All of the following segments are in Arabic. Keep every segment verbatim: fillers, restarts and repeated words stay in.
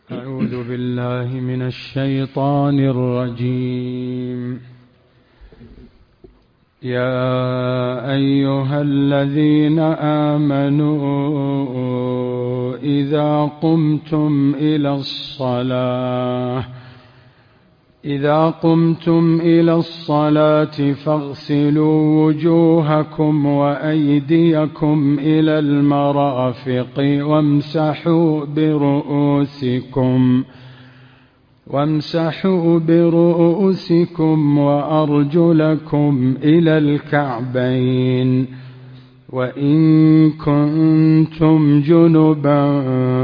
أعوذ بالله من الشيطان الرجيم. يا أيها الذين آمنوا إذا قمتم إلى الصلاة إذا قمتم إلى الصلاة فاغسلوا وجوهكم وأيديكم إلى المرافق وامسحوا برؤوسكم وامسحوا برؤوسكم وأرجلكم إلى الكعبين، وإن كنتم جنبا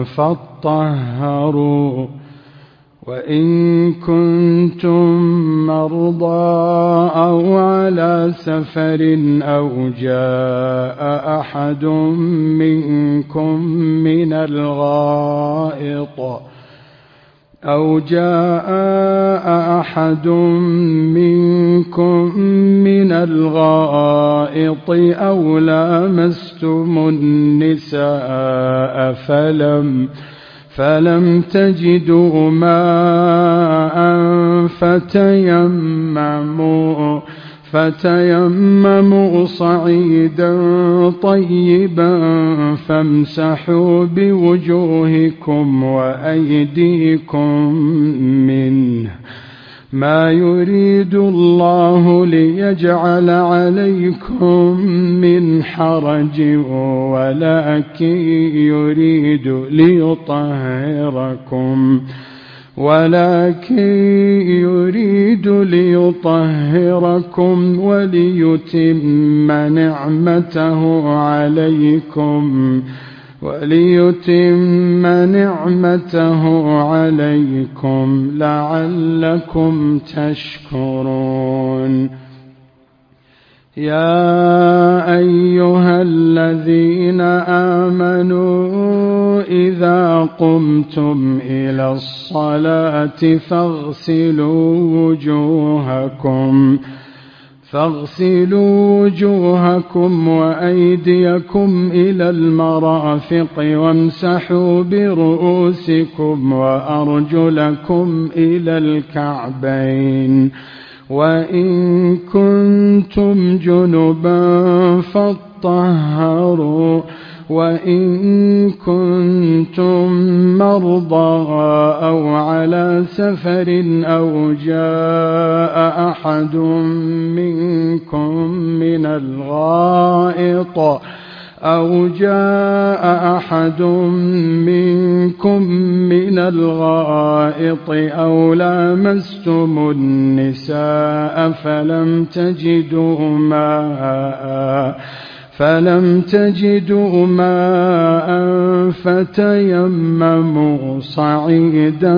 فاطهروا، وإن كنتم مرضى أو على سفر أو جاء أحد منكم من الغائط أو جاء أحد منكم من الغائط أو لامستم النساء فلم فلم تجدوا ماء فتيمموا فتيمموا صعيدا طيبا فامسحوا بوجوهكم وأيديكم منه، ما يريد الله ليجعل عليكم من حرج ولكن يريد ليطهركم ولكن يريد ليطهركم وليتم نعمته عليكم وليتم نعمته عليكم لعلكم تشكرون. يا أيها الذين آمنوا إذا قمتم إلى الصلاة فاغسلوا وجوهكم فاغسلوا وجوهكم وأيديكم إلى المرافق وامسحوا برؤوسكم وأرجلكم إلى الكعبين، وإن كنتم جنبا فاطهروا، وإن كنتم مرضى أو على سفر أو جاء أحد منكم من الغائط أو جاء أحد منكم من الغائط أو لامستم النساء فلم تجدوا ماء فلم تجدوا ماء فتيمموا صعيدا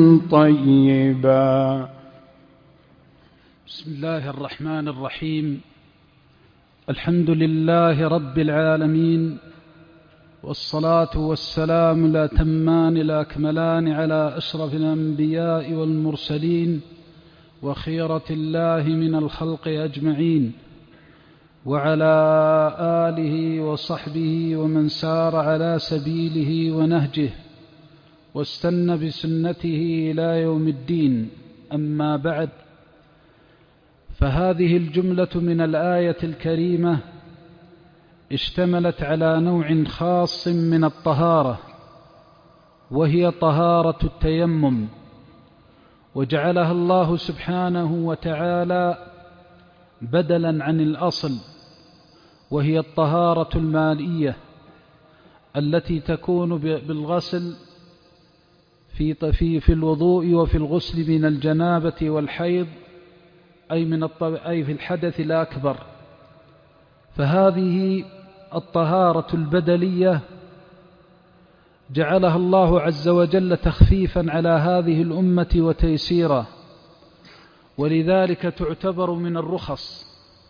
طيبا. بسم الله الرحمن الرحيم. الحمد لله رب العالمين، والصلاة والسلام الأتمان الأكملان على أشرف الأنبياء والمرسلين وخيرة الله من الخلق أجمعين، وعلى آله وصحبه ومن سار على سبيله ونهجه واستنى بسنته إلى يوم الدين. أما بعد، فهذه الجملة من الآية الكريمة اشتملت على نوع خاص من الطهارة، وهي طهارة التيمم، وجعلها الله سبحانه وتعالى بدلا عن الأصل، وهي الطهارة المائية التي تكون بالغسل في في الوضوء وفي الغسل من الجنابة والحيض، أي من أي في الحدث الأكبر. فهذه الطهارة البدلية جعلها الله عز وجل تخفيفا على هذه الأمة وتيسيرا، ولذلك تعتبر من الرخص.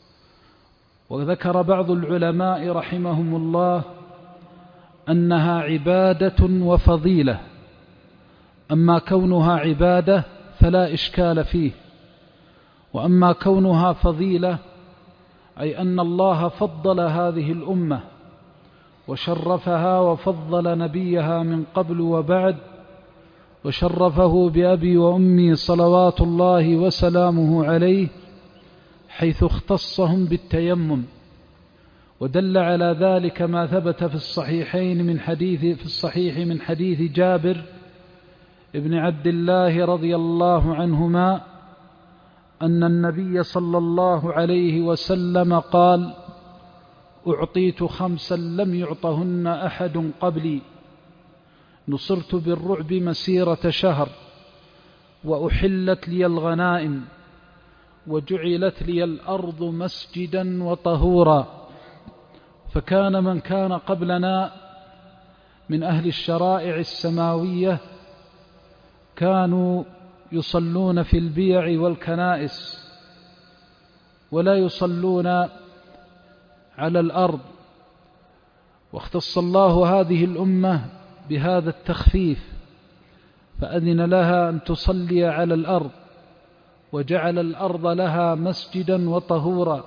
وذكر بعض العلماء رحمهم الله أنها عبادة وفضيلة، أما كونها عبادة فلا إشكال فيه، وأما كونها فضيلة أي أن الله فضل هذه الأمة وشرفها وفضل نبيها من قبل وبعد، وشرفه بأبي وأمي صلوات الله وسلامه عليه، حيث اختصهم بالتيمم. ودل على ذلك ما ثبت في الصحيحين من حديث في الصحيح من حديث جابر ابن عبد الله رضي الله عنهما أن النبي صلى الله عليه وسلم قال: أعطيت خمسا لم يعطهن أحد قبلي، نصرت بالرعب مسيرة شهر، وأحلت لي الغنائم، وجعلت لي الأرض مسجدا وطهورا. فكان من كان قبلنا من أهل الشرائع السماوية كانوا يصلون في البيع والكنائس ولا يصلون على الأرض، واختص الله هذه الأمة بهذا التخفيف، فأذن لها أن تصلي على الأرض، وجعل الأرض لها مسجدا وطهورا.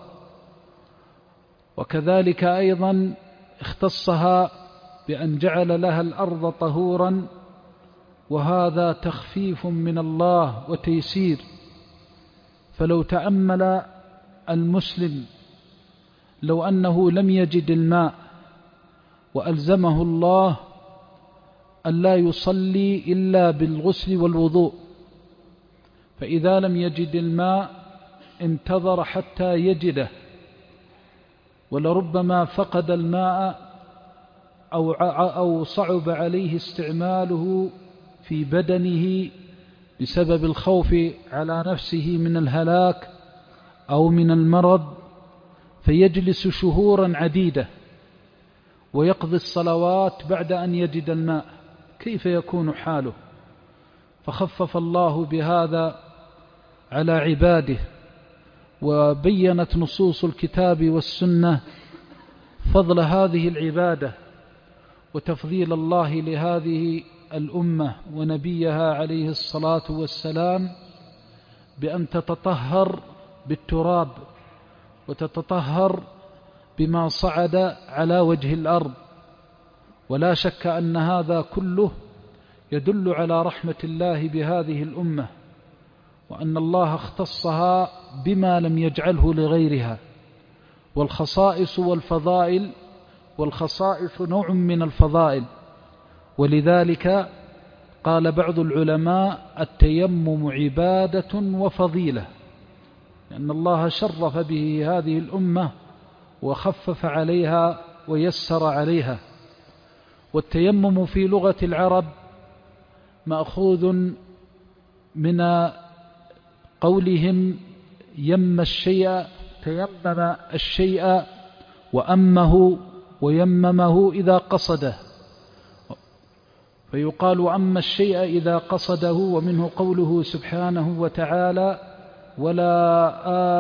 وكذلك أيضا اختصها بأن جعل لها الأرض طهورا، وهذا تخفيف من الله وتيسير. فلو تأمل المسلم لو أنه لم يجد الماء وألزمه الله أن لا يصلي إلا بالغسل والوضوء، فإذا لم يجد الماء انتظر حتى يجده، ولربما فقد الماء أو أو صعب عليه استعماله في بدنه بسبب الخوف على نفسه من الهلاك أو من المرض، فيجلس شهورا عديدة ويقضي الصلوات بعد أن يجد الماء. كيف يكون حاله؟ فخفف الله بهذا على عباده، وبينت نصوص الكتاب والسنة فضل هذه العبادة وتفضيل الله لهذه الأمة ونبيها عليه الصلاة والسلام بأن تتطهر بالتراب وتتطهر بما صعد على وجه الأرض. ولا شك أن هذا كله يدل على رحمة الله بهذه الأمة، وأن الله اختصها بما لم يجعله لغيرها. والخصائص والفضائل، والخصائص نوع من الفضائل، ولذلك قال بعض العلماء: التيمم عبادة وفضيلة، لأن الله شرف به هذه الأمة وخفف عليها ويسر عليها. والتيمم في لغة العرب مأخوذ من قولهم يم الشيء، تيمم الشيء وأمه ويممه إذا قصده، فيقال أم الشيء إذا قصده. ومنه قوله سبحانه وتعالى: ولا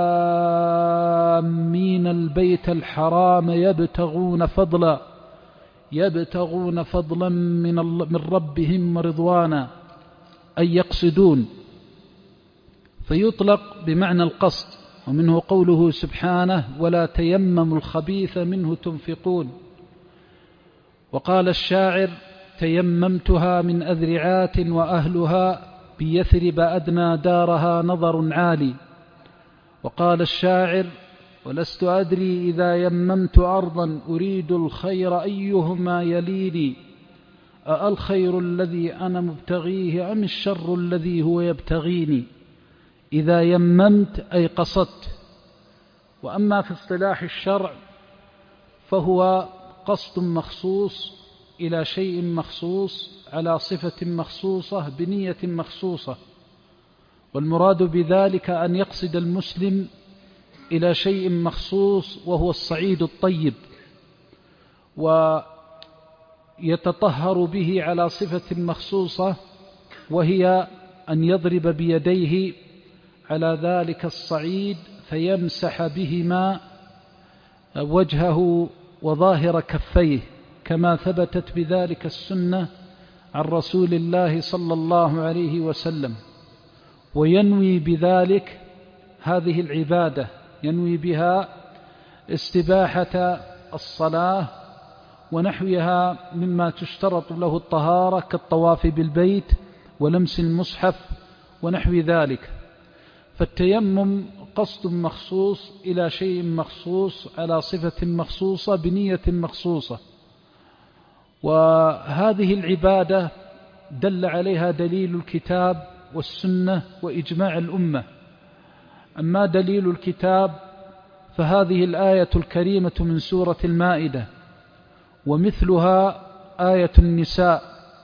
آمين البيت الحرام يبتغون فضلا يبتغون فضلا من, من ربهم ورضوانا، أي يقصدون، فيطلق بمعنى القصد. ومنه قوله سبحانه: ولا تيمموا الخبيث منه تنفقون. وقال الشاعر: تيممتها من أذرعات وأهلها بيثرب أدنى دارها نظر عالي. وقال الشاعر: ولست أدري إذا يممت أرضا أريد الخير أيهما يليني، أالخير الذي أنا مبتغيه أم الشر الذي هو يبتغيني. إذا يممت أي قصدت. وأما في اصطلاح الشرع فهو قصد مخصوص إلى شيء مخصوص على صفة مخصوصة بنية مخصوصة، والمراد بذلك أن يقصد المسلم إلى شيء مخصوص وهو الصعيد الطيب، ويتطهر به على صفة مخصوصة، وهي أن يضرب بيديه على ذلك الصعيد فيمسح بهما وجهه وظاهر كفيه، كما ثبتت بذلك السنة عن رسول الله صلى الله عليه وسلم. وينوي بذلك هذه العبادة، ينوي بها استباحة الصلاة ونحوها مما تشترط له الطهارة كالطواف بالبيت ولمس المصحف ونحو ذلك. فالتيمم قصد مخصوص إلى شيء مخصوص على صفة مخصوصة بنية مخصوصة، وهذه العبادة دل عليها دليل الكتاب والسنة وإجماع الأمة. أما دليل الكتاب فهذه الآية الكريمة من سورة المائدة، ومثلها آية النساء،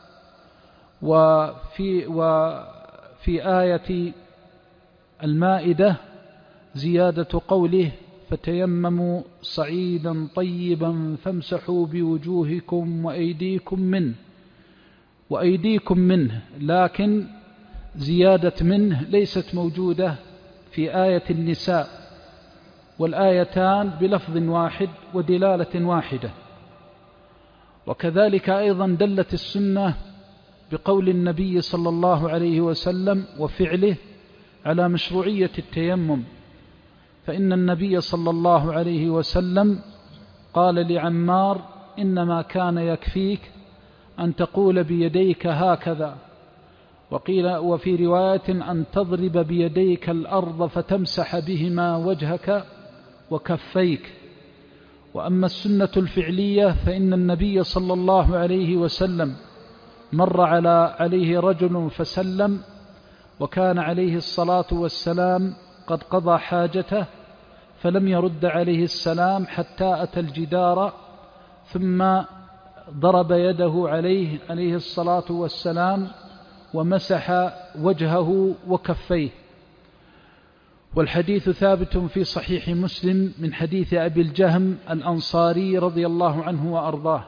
وفي, وفي آية المائدة زيادة قوله فتيمموا صعيدا طيبا فامسحوا بوجوهكم وأيديكم منه وأيديكم منه، لكن زيادة منه ليست موجودة في آية النساء، والآيتان بلفظ واحد ودلالة واحدة. وكذلك أيضا دلت السنة بقول النبي صلى الله عليه وسلم وفعله على مشروعية التيمم، فإن النبي صلى الله عليه وسلم قال لعمار إنما كان يكفيك أن تقول بيديك هكذا، وقيل وفي رواية أن تضرب بيديك الأرض فتمسح بهما وجهك وكفيك. وأما السنة الفعلية فإن النبي صلى الله عليه وسلم مر على عليه رجل فسلم، وكان عليه الصلاة والسلام قد قضى حاجته، فلم يرد عليه السلام حتى أتى الجدار، ثم ضرب يده عليه عليه الصلاة والسلام ومسح وجهه وكفيه. والحديث ثابت في صحيح مسلم من حديث أبي الجهم الأنصاري رضي الله عنه وأرضاه.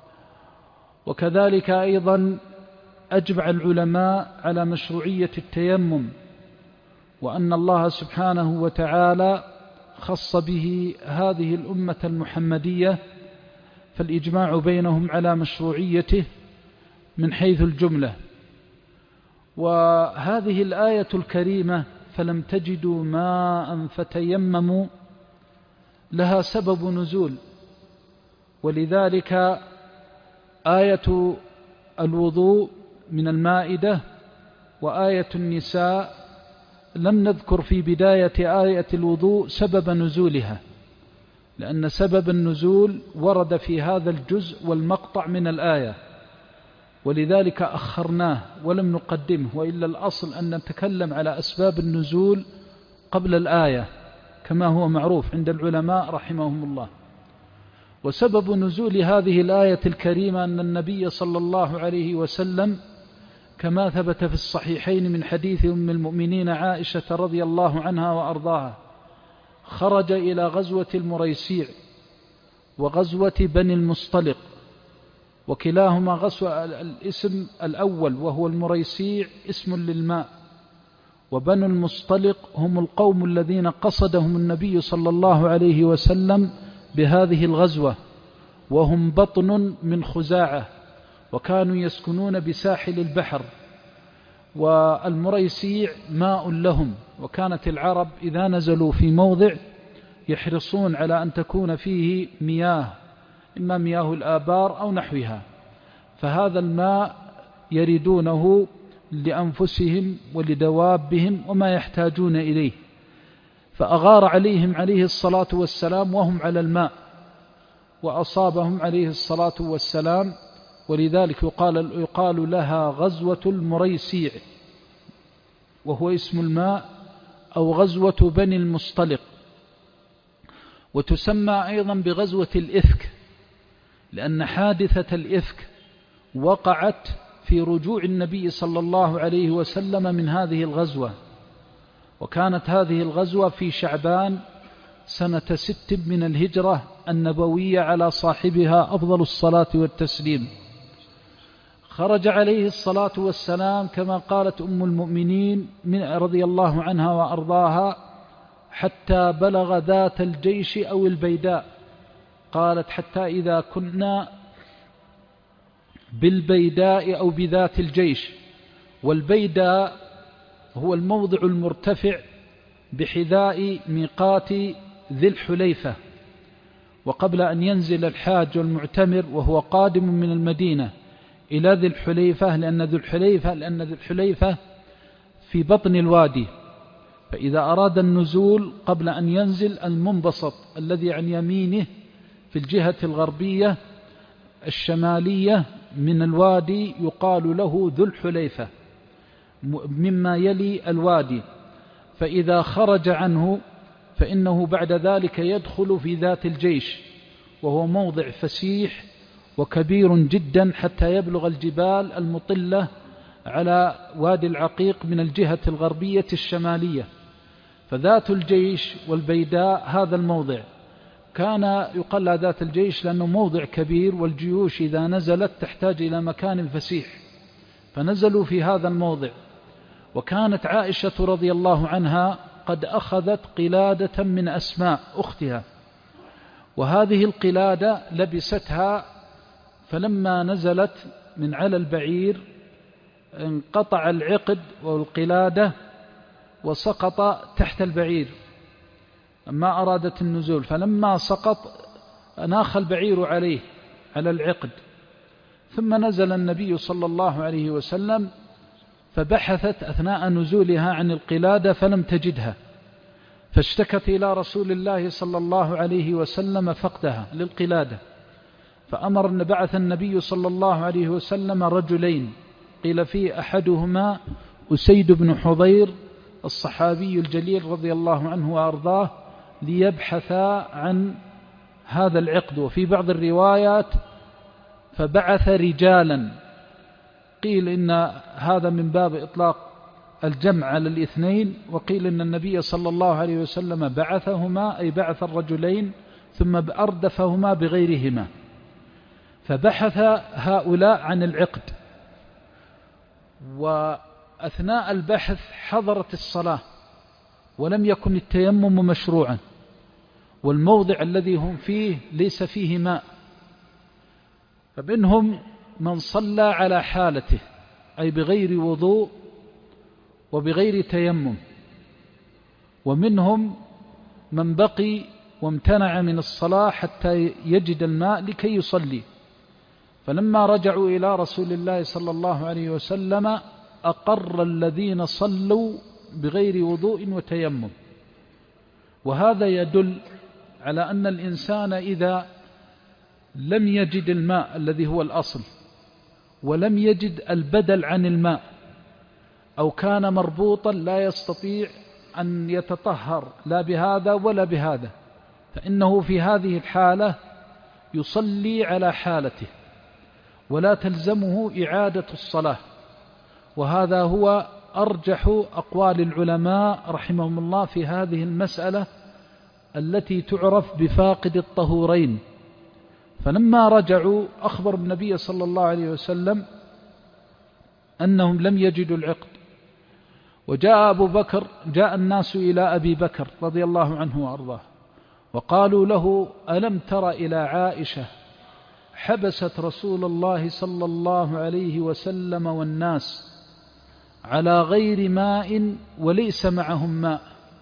وكذلك أيضا أجمع العلماء على مشروعية التيمم، وأن الله سبحانه وتعالى خص به هذه الأمة المحمدية، فالإجماع بينهم على مشروعيته من حيث الجملة. وهذه الآية الكريمة فلم تجدوا ماء فتيمموا لها سبب نزول، ولذلك آية الوضوء من المائدة وآية النساء لم نذكر في بداية آية الوضوء سبب نزولها، لأن سبب النزول ورد في هذا الجزء والمقطع من الآية، ولذلك أخرناه ولم نقدمه، وإلا الأصل أن نتكلم على أسباب النزول قبل الآية كما هو معروف عند العلماء رحمهم الله. وسبب نزول هذه الآية الكريمة أن النبي صلى الله عليه وسلم كما ثبت في الصحيحين من حديث أم المؤمنين عائشة رضي الله عنها وأرضاها خرج إلى غزوة المريسيع وغزوة بني المصطلق، وكلاهما غزوة الاسم الأول وهو المريسيع اسم للماء، وبنو المصطلق هم القوم الذين قصدهم النبي صلى الله عليه وسلم بهذه الغزوة، وهم بطن من خزاعة، وكانوا يسكنون بساحل البحر، والمريسيع ماء لهم، وكانت العرب إذا نزلوا في موضع يحرصون على أن تكون فيه مياه، إما مياه الآبار أو نحوها، فهذا الماء يريدونه لأنفسهم ولدوابهم وما يحتاجون إليه، فأغار عليهم عليه الصلاة والسلام وهم على الماء، وأصابهم عليه الصلاة والسلام، ولذلك يقال, يقال لها غزوة المريسيع، وهو اسم الماء، أو غزوة بني المصطلق. وتسمى أيضا بغزوة الإفك، لأن حادثة الإفك وقعت في رجوع النبي صلى الله عليه وسلم من هذه الغزوة، وكانت هذه الغزوة في شعبان سنة ست من الهجرة النبوية على صاحبها أفضل الصلاة والتسليم. خرج عليه الصلاة والسلام كما قالت أم المؤمنين رضي الله عنها وأرضاها حتى بلغ ذات الجيش أو البيداء، قالت حتى إذا كنا بالبيداء أو بذات الجيش، والبيداء هو الموضع المرتفع بحذاء ميقات ذي الحليفة، وقبل أن ينزل الحاج والمعتمر وهو قادم من المدينة إلى ذي الحليفة، لأن ذي الحليفة لأن ذي الحليفة في بطن الوادي، فإذا أراد النزول قبل أن ينزل المنبسط الذي عن يمينه في الجهة الغربية الشمالية من الوادي يقال له ذو الحليفة مما يلي الوادي، فإذا خرج عنه فإنه بعد ذلك يدخل في ذات الجيش، وهو موضع فسيح وكبير جدا حتى يبلغ الجبال المطلة على وادي العقيق من الجهة الغربية الشمالية. فذات الجيش والبيداء هذا الموضع كان يقال له ذات الجيش لأنه موضع كبير، والجيوش إذا نزلت تحتاج إلى مكان فسيح، فنزلوا في هذا الموضع. وكانت عائشة رضي الله عنها قد أخذت قلادة من أسماء أختها، وهذه القلادة لبستها، فلما نزلت من على البعير انقطع العقد والقلادة وسقط تحت البعير ما أرادت النزول، فلما سقط أناخ البعير عليه على العقد، ثم نزل النبي صلى الله عليه وسلم فبحثت أثناء نزولها عن القلادة فلم تجدها، فاشتكت إلى رسول الله صلى الله عليه وسلم فقدها للقلادة، فأمر أن بعث النبي صلى الله عليه وسلم رجلين، قيل فيه أحدهما أسيد بن حضير الصحابي الجليل رضي الله عنه وأرضاه، ليبحثا عن هذا العقد. وفي بعض الروايات فبعث رجالا، قيل إن هذا من باب إطلاق الجمع على الاثنين، وقيل إن النبي صلى الله عليه وسلم بعثهما أي بعث الرجلين ثم أردفهما بغيرهما، فبحث هؤلاء عن العقد. وأثناء البحث حضرت الصلاة ولم يكن التيمم مشروعا، والموضع الذي هم فيه ليس فيه ماء، فمنهم من صلى على حالته أي بغير وضوء وبغير تيمم، ومنهم من بقي وامتنع من الصلاة حتى يجد الماء لكي يصلي. فلما رجعوا إلى رسول الله صلى الله عليه وسلم أقر الذين صلوا بغير وضوء وتيمم. وهذا يدل على أن الإنسان إذا لم يجد الماء الذي هو الأصل ولم يجد البدل عن الماء، أو كان مربوطا لا يستطيع أن يتطهر لا بهذا ولا بهذا، فإنه في هذه الحالة يصلي على حالته ولا تلزمه إعادة الصلاة. وهذا هو أرجح أقوال العلماء رحمهم الله في هذه المسألة التي تعرف بفاقد الطهورين. فلما رجعوا أخبر النبي صلى الله عليه وسلم أنهم لم يجدوا العقد، وجاء أبو بكر جاء الناس إلى أبي بكر رضي الله عنه وأرضاه وقالوا له: ألم تر إلى عائشة حبست رسول الله صلى الله عليه وسلم والناس على غير ماء وليس معهم ماء؟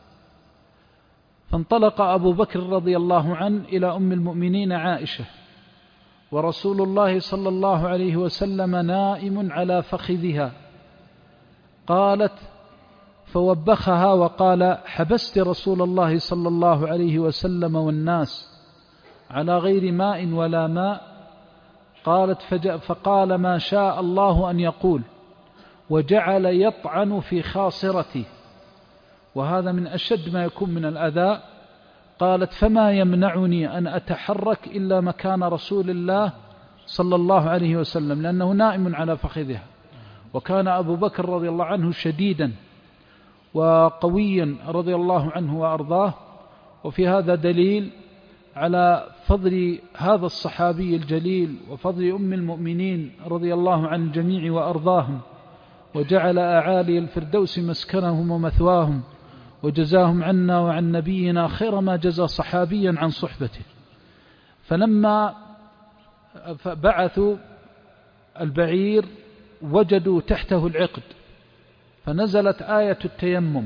فانطلق أبو بكر رضي الله عنه إلى أم المؤمنين عائشة، ورسول الله صلى الله عليه وسلم نائم على فخذها. قالت فوبخها وقال: حبست رسول الله صلى الله عليه وسلم والناس على غير ماء ولا ماء؟ قالت فقال: ما شاء الله أن يقول، وجعل يطعن في خاصرتي، وهذا من أشد ما يكون من الأذى. قالت: فما يمنعني أن أتحرك إلا مكان رسول الله صلى الله عليه وسلم، لأنه نائم على فخذها. وكان أبو بكر رضي الله عنه شديدا وقويا رضي الله عنه وأرضاه. وفي هذا دليل على فضل هذا الصحابي الجليل وفضل أم المؤمنين رضي الله عن الجميع وأرضاهم، وجعل أعالي الفردوس مسكنهم ومثواهم، وجزاهم عنا وعن نبينا خير ما جزى صحابيا عن صحبته. فلما بعثوا البعير وجدوا تحته العقد، فنزلت آية التيمم.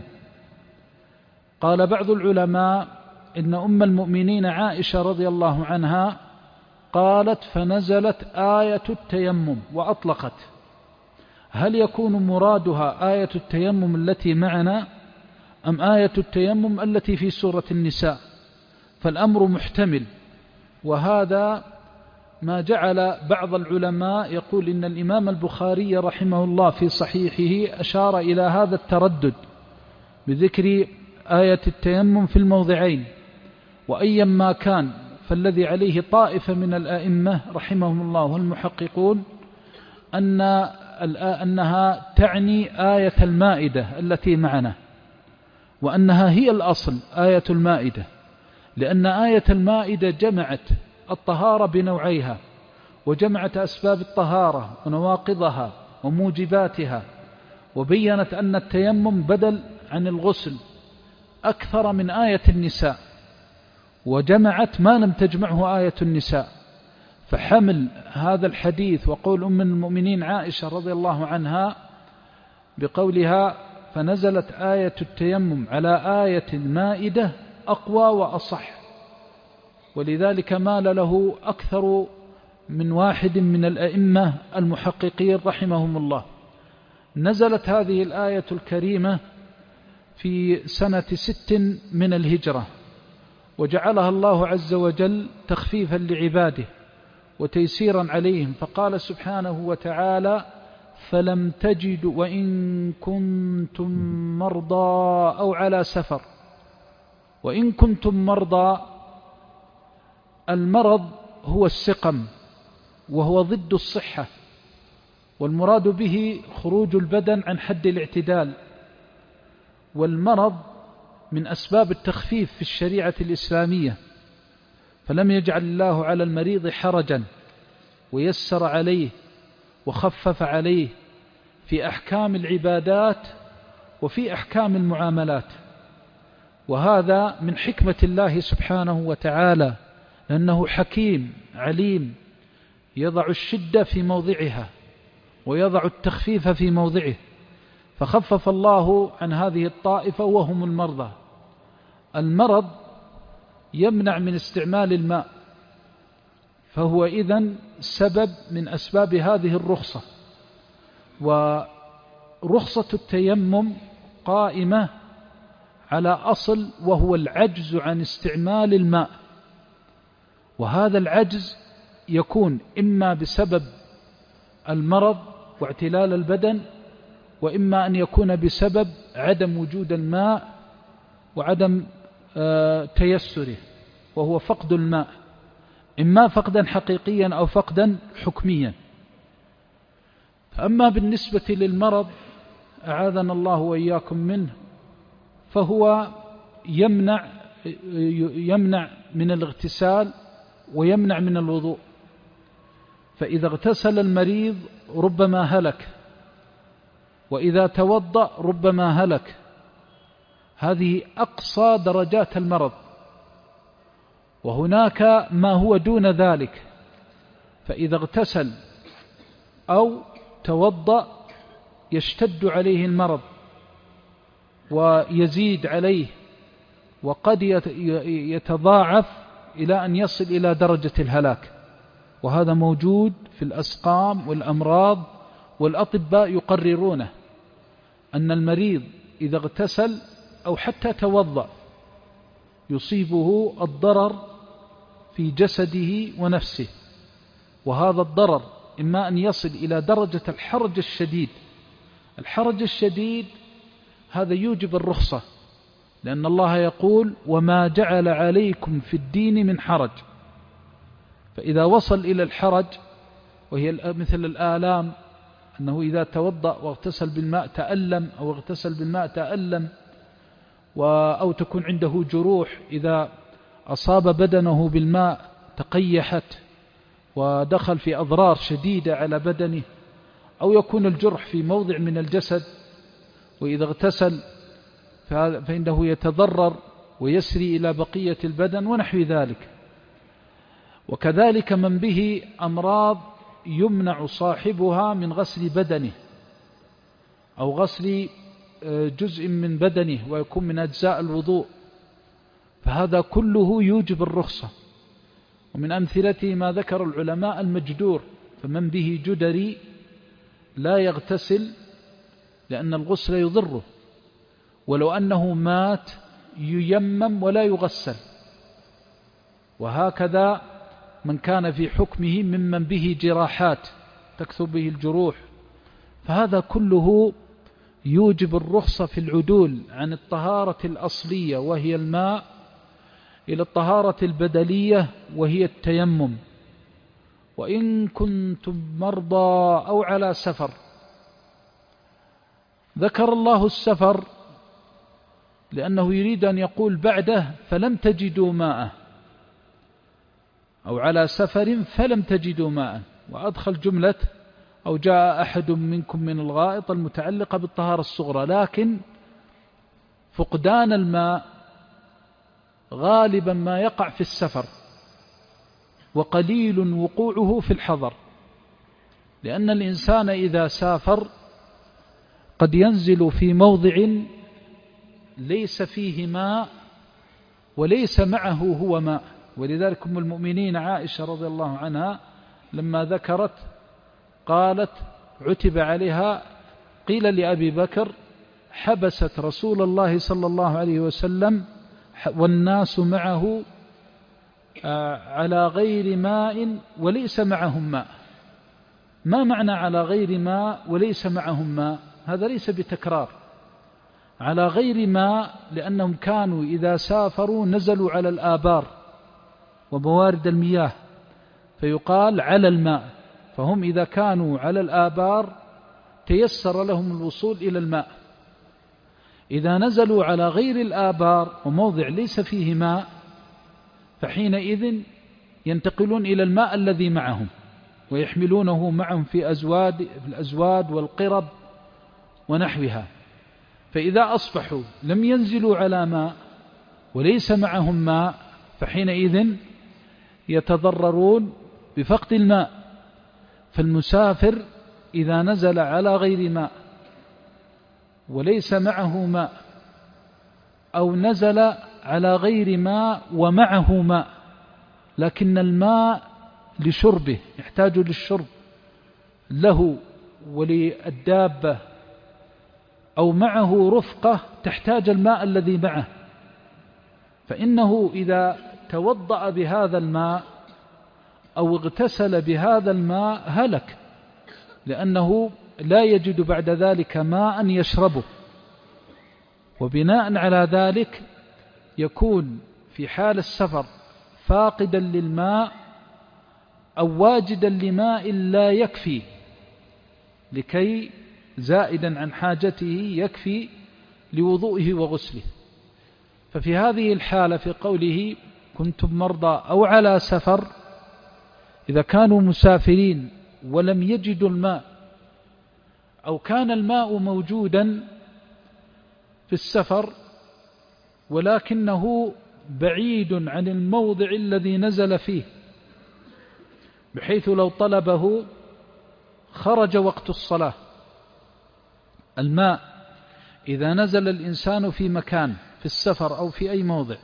قال بعض العلماء إن أم المؤمنين عائشة رضي الله عنها قالت فنزلت آية التيمم وأطلقت. هل يكون مرادها آية التيمم التي معنا أم آية التيمم التي في سورة النساء؟ فالأمر محتمل، وهذا ما جعل بعض العلماء يقول إن الإمام البخاري رحمه الله في صحيحه أشار إلى هذا التردد بذكر آية التيمم في الموضعين. وأيما كان فالذي عليه طائفة من الأئمة رحمهم الله والمحققون أن أنها تعني آية المائدة التي معنا، وأنها هي الأصل آية المائدة، لأن آية المائدة جمعت الطهارة بنوعيها، وجمعت أسباب الطهارة ونواقضها وموجباتها، وبينت أن التيمم بدل عن الغسل أكثر من آية النساء، وجمعت ما لم تجمعه آية النساء. فحمل هذا الحديث وقول أم المؤمنين عائشة رضي الله عنها بقولها فنزلت آية التيمم على آية المائدة أقوى وأصح، ولذلك مال له أكثر من واحد من الأئمة المحققين رحمهم الله. نزلت هذه الآية الكريمة في سنة ست من الهجرة، وجعلها الله عز وجل تخفيفا لعباده وتيسيرا عليهم، فقال سبحانه وتعالى فلم تجدوا وإن كنتم مرضى أو على سفر. وإن كنتم مرضى، المرض هو السقم وهو ضد الصحة، والمراد به خروج البدن عن حد الاعتدال، والمرض من أسباب التخفيف في الشريعة الإسلامية، فلم يجعل الله على المريض حرجا، ويسر عليه وخفف عليه في أحكام العبادات وفي أحكام المعاملات. وهذا من حكمة الله سبحانه وتعالى، لأنه حكيم عليم، يضع الشدة في موضعها ويضع التخفيف في موضعه، فخفف الله عن هذه الطائفة وهم المرضى. المرض يمنع من استعمال الماء، فهو إذن سبب من أسباب هذه الرخصة. ورخصة التيمم قائمة على أصل، وهو العجز عن استعمال الماء، وهذا العجز يكون إما بسبب المرض واعتلال البدن، وإما أن يكون بسبب عدم وجود الماء وعدم تيسره، وهو فقد الماء، إما فقدا حقيقيا أو فقدا حكميا. أما بالنسبة للمرض أعاذنا الله وإياكم منه، فهو يمنع يمنع من الاغتسال ويمنع من الوضوء، فإذا اغتسل المريض ربما هلك، وإذا توضأ ربما هلك. هذه أقصى درجات المرض، وهناك ما هو دون ذلك، فإذا اغتسل أو توضأ يشتد عليه المرض ويزيد عليه، وقد يتضاعف إلى أن يصل إلى درجة الهلاك، وهذا موجود في الأسقام والأمراض، والأطباء يقررونه أن المريض إذا اغتسل أو حتى توضأ يصيبه الضرر في جسده ونفسه، وهذا الضرر إما أن يصل إلى درجة الحرج الشديد. الحرج الشديد هذا يوجب الرخصة، لأن الله يقول وما جعل عليكم في الدين من حرج. فإذا وصل إلى الحرج، وهي مثل الآلام، أنه إذا توضأ واغتسل بالماء تألم، أو اغتسل بالماء تألم، أو تكون عنده جروح إذا أصاب بدنه بالماء تقيحت ودخل في أضرار شديدة على بدنه، أو يكون الجرح في موضع من الجسد وإذا اغتسل فإنه يتضرر ويسري إلى بقية البدن ونحو ذلك. وكذلك من به أمراض يمنع صاحبها من غسل بدنه أو غسل جزء من بدنه ويكون من أجزاء الوضوء، فهذا كله يوجب الرخصة. ومن أمثلته ما ذكر العلماء المجدور، فمن به جدري لا يغتسل لأن الغسل يضره، ولو أنه مات ييمم ولا يغسل. وهكذا من كان في حكمه ممن به جراحات تكثر به الجروح، فهذا كله يوجب الرخصة في العدول عن الطهارة الأصلية وهي الماء إلى الطهارة البدلية وهي التيمم. وإن كنتم مرضى أو على سفر، ذكر الله السفر لأنه يريد أن يقول بعده فلم تجدوا ماء، أو على سفر فلم تجدوا ماء، وأدخل جملة أو جاء أحد منكم من الغائط المتعلقة بالطهارة الصغرى. لكن فقدان الماء غالبا ما يقع في السفر، وقليل وقوعه في الحضر، لأن الإنسان إذا سافر قد ينزل في موضع ليس فيه ماء وليس معه هو ماء. ولذلك أم المؤمنين عائشة رضي الله عنها لما ذكرت قالت عتب عليها، قيل لأبي بكر حبست رسول الله صلى الله عليه وسلم والناس معه على غير ماء وليس معهم ماء. ما معنى على غير ماء وليس معهم ماء؟ هذا ليس بتكرار. على غير ماء لأنهم كانوا إذا سافروا نزلوا على الآبار وموارد المياه فيقال على الماء، فهم إذا كانوا على الآبار تيسر لهم الوصول إلى الماء. إذا نزلوا على غير الآبار وموضع ليس فيه ماء فحينئذ ينتقلون إلى الماء الذي معهم ويحملونه معهم في أزواد في الأزواد والقرب ونحوها. فإذا أصبحوا لم ينزلوا على ماء وليس معهم ماء فحينئذ يتضررون بفقد الماء. فالمسافر إذا نزل على غير ماء وليس معه ماء، أو نزل على غير ماء ومعه ماء لكن الماء لشربه يحتاج للشرب له وللدابة، أو معه رفقة تحتاج الماء الذي معه، فإنه إذا توضأ بهذا الماء أو اغتسل بهذا الماء هلك، لأنه لا يجد بعد ذلك ماء يشربه. وبناء على ذلك يكون في حال السفر فاقدا للماء أو واجدا لماء لا يكفي لكي زائدا عن حاجته يكفي لوضوئه وغسله. ففي هذه الحالة في قوله كنتم مرضى أو على سفر، إذا كانوا مسافرين ولم يجدوا الماء أو كان الماء موجودا في السفر ولكنه بعيد عن الموضع الذي نزل فيه بحيث لو طلبه خرج وقت الصلاة. الماء إذا نزل الإنسان في مكان في السفر أو في أي موضع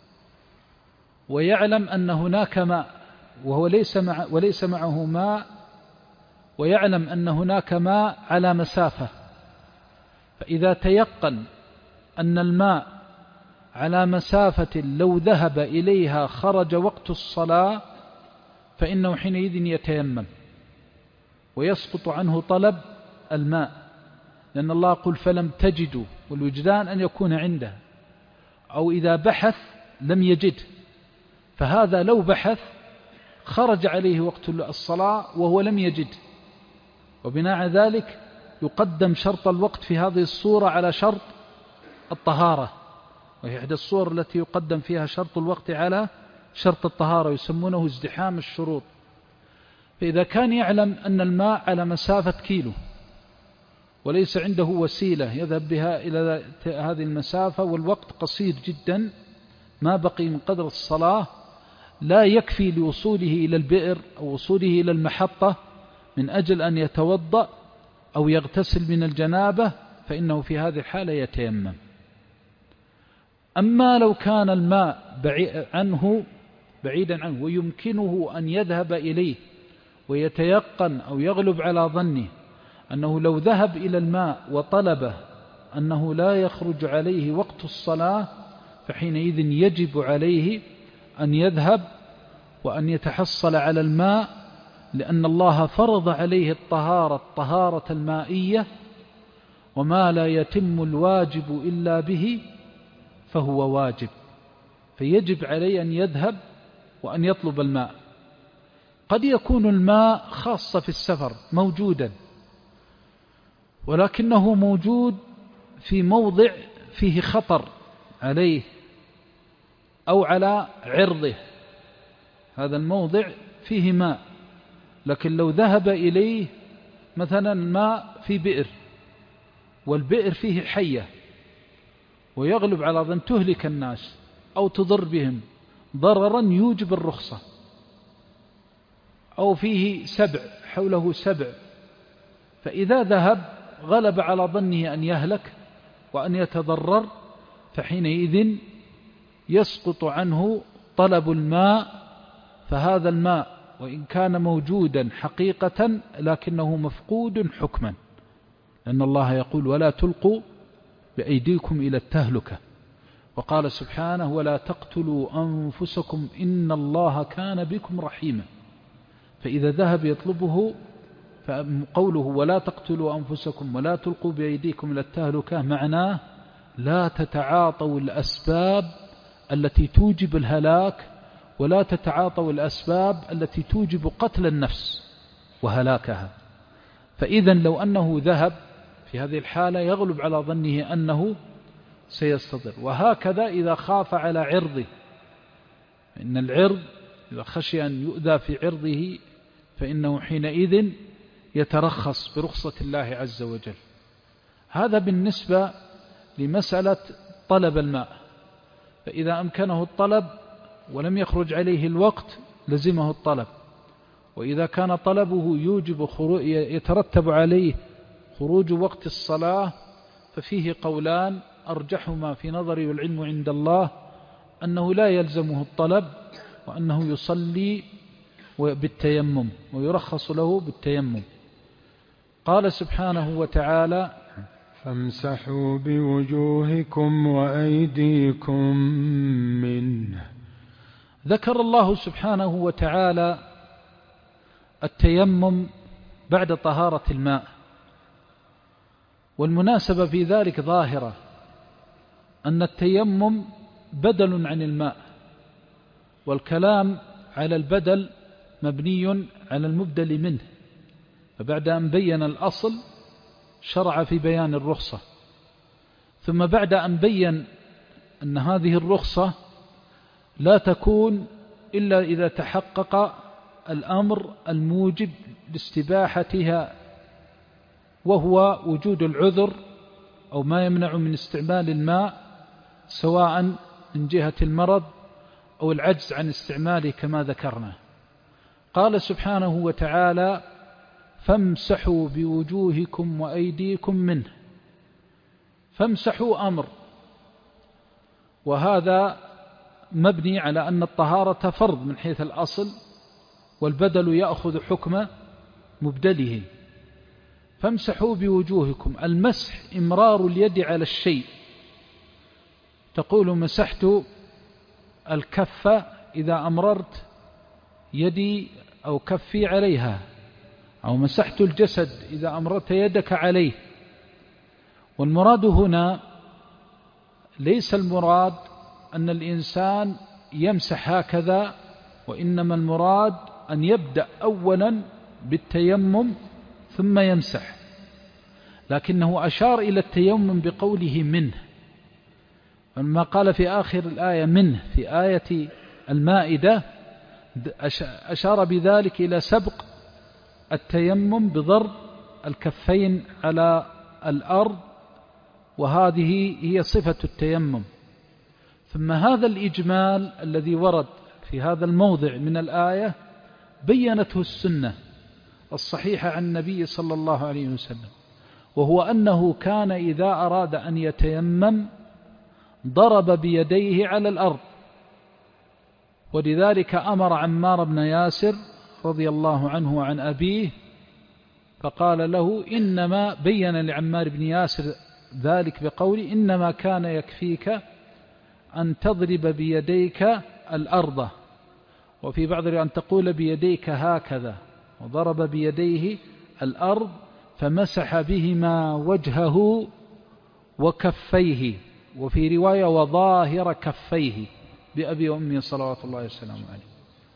ويعلم أن هناك ماء وهو ليس مع وليس معه ماء، ويعلم أن هناك ماء على مسافة، فإذا تيقن أن الماء على مسافة لو ذهب إليها خرج وقت الصلاة فإنه حينئذ يتيمم ويسقط عنه طلب الماء، لأن الله قل فلم تجدوا، والوجدان أن يكون عنده، أو إذا بحث لم يجد، فهذا لو بحث خرج عليه وقت الصلاة وهو لم يجد. وبناء على ذلك يقدم شرط الوقت في هذه الصورة على شرط الطهارة، وهي إحدى الصور التي يقدم فيها شرط الوقت على شرط الطهارة، يسمونه ازدحام الشروط. فإذا كان يعلم أن الماء على مسافة كيلو وليس عنده وسيلة يذهب بها إلى هذه المسافة والوقت قصير جدا ما بقي من قدر الصلاة، لا يكفي لوصوله إلى البئر أو وصوله إلى المحطة من أجل أن يتوضأ أو يغتسل من الجنابة، فإنه في هذه الحالة يتيمم. أما لو كان الماء بعيد عنه بعيدا عنه، ويمكنه أن يذهب إليه ويتيقن أو يغلب على ظنه أنه لو ذهب إلى الماء وطلبه أنه لا يخرج عليه وقت الصلاة، فحينئذ يجب عليه أن يذهب وأن يتحصل على الماء، لأن الله فرض عليه الطهارة الطهارة المائية، وما لا يتم الواجب إلا به فهو واجب، فيجب عليه أن يذهب وأن يطلب الماء. قد يكون الماء خاصة في السفر موجودا، ولكنه موجود في موضع فيه خطر عليه أو على عرضه، هذا الموضع فيه ماء، لكن لو ذهب إليه مثلا الماء في بئر والبئر فيه حية ويغلب على ظن تهلك الناس أو تضر بهم ضررا يوجب الرخصة، أو فيه سبع حوله سبع، فإذا ذهب غلب على ظنه أن يهلك وأن يتضرر، فحينئذ يسقط عنه طلب الماء، فهذا الماء وإن كان موجودا حقيقة لكنه مفقود حكما، لأن الله يقول ولا تلقوا بأيديكم إلى التهلكة، وقال سبحانه ولا تقتلوا أنفسكم إن الله كان بكم رحيما. فإذا ذهب يطلبه، فقوله ولا تقتلوا أنفسكم ولا تلقوا بأيديكم إلى التهلكة معناه لا تتعاطوا الأسباب التي توجب الهلاك، ولا تتعاطوا الأسباب التي توجب قتل النفس وهلاكها. فإذا لو أنه ذهب في هذه الحالة يغلب على ظنه أنه سيستضر. وهكذا إذا خاف على عرضه، إن العرض إذا خشي أن يؤذى في عرضه فإنه حينئذ يترخص برخصة الله عز وجل. هذا بالنسبة لمسألة طلب الماء، فإذا أمكنه الطلب ولم يخرج عليه الوقت لزمه الطلب، وإذا كان طلبه يوجب خروج يترتب عليه خروج وقت الصلاة ففيه قولان، أرجحهما في نظري والعلم عند الله أنه لا يلزمه الطلب، وأنه يصلي بالتيمم ويرخص له بالتيمم. قال سبحانه وتعالى فامسحوا بوجوهكم وأيديكم منه. ذكر الله سبحانه وتعالى التيمم بعد طهارة الماء، والمناسبة في ذلك ظاهرة، أن التيمم بدل عن الماء، والكلام على البدل مبني على المبدل منه، فبعد أن بين الأصل شرع في بيان الرخصة، ثم بعد أن بين أن هذه الرخصة لا تكون إلا إذا تحقق الأمر الموجب لاستباحتها، وهو وجود العذر أو ما يمنع من استعمال الماء، سواء من جهة المرض أو العجز عن استعماله كما ذكرنا. قال سبحانه وتعالى فامسحوا بوجوهكم وأيديكم منه. فامسحوا أمر، وهذا مبني على أن الطهارة فرض من حيث الأصل، والبدل يأخذ حكم مبدله. فامسحوا بوجوهكم، المسح إمرار اليد على الشيء، تقول مسحت الكف إذا أمررت يدي أو كفي عليها، أو مسحت الجسد إذا أمررت يدك عليه. والمراد هنا ليس المراد أن الإنسان يمسح هكذا، وإنما المراد أن يبدأ أولا بالتيمم ثم يمسح، لكنه أشار إلى التيمم بقوله منه، لما قال في آخر الآية منه في آية المائدة أشار بذلك إلى سبق التيمم بضرب الكفين على الأرض، وهذه هي صفة التيمم. ثم هذا الإجمال الذي ورد في هذا الموضع من الآية بينته السنة الصحيحة عن النبي صلى الله عليه وسلم، وهو أنه كان إذا أراد أن يتيمم ضرب بيديه على الأرض، ولذلك أمر عمار بن ياسر رضي الله عنه وعن أبيه فقال له إنما بين لعمار بن ياسر ذلك بقول إنما كان يكفيك أن تضرب بيديك الأرض، وفي بعض أن تقول بيديك هكذا، وضرب بيديه الأرض فمسح بهما وجهه وكفيه، وفي رواية وظاهر كفيه بأبي وأمي صلوات الله وسلامه عليه.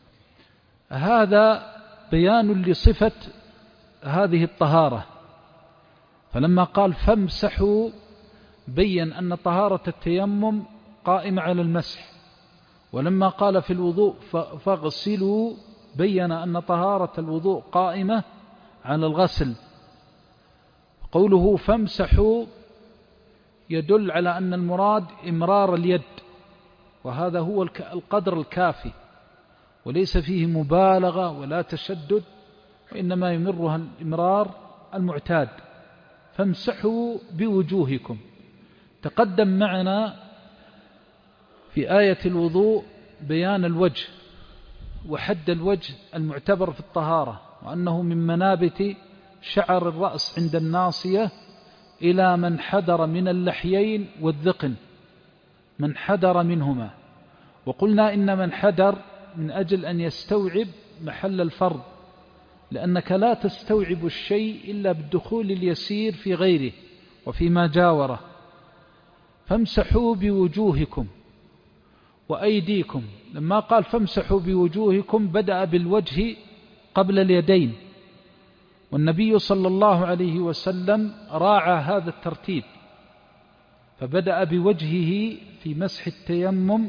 هذا بيان لصفة هذه الطهارة. فلما قال فامسحوا بين أن طهارة التيمم قائمة على المسح، ولما قال في الوضوء فاغسلوا بين أن طهارة الوضوء قائمة على الغسل. قوله فامسحوا يدل على أن المراد إمرار اليد، وهذا هو القدر الكافي، وليس فيه مبالغة ولا تشدد، وإنما يمرها الإمرار المعتاد. فامسحوا بوجوهكم. تقدم معنا في آية الوضوء بيان الوجه وحد الوجه المعتبر في الطهارة، وأنه من منابت شعر الرأس عند الناصية إلى من حدر من اللحيين والذقن، من حدر منهما. وقلنا إن من حدر من أجل أن يستوعب محل الفرض، لأنك لا تستوعب الشيء إلا بالدخول اليسير في غيره وفيما جاوره. فامسحوا بوجوهكم وأيديكم. لما قال فامسحوا بوجوهكم بدأ بالوجه قبل اليدين، والنبي صلى الله عليه وسلم راعى هذا الترتيب، فبدأ بوجهه في مسح التيمم،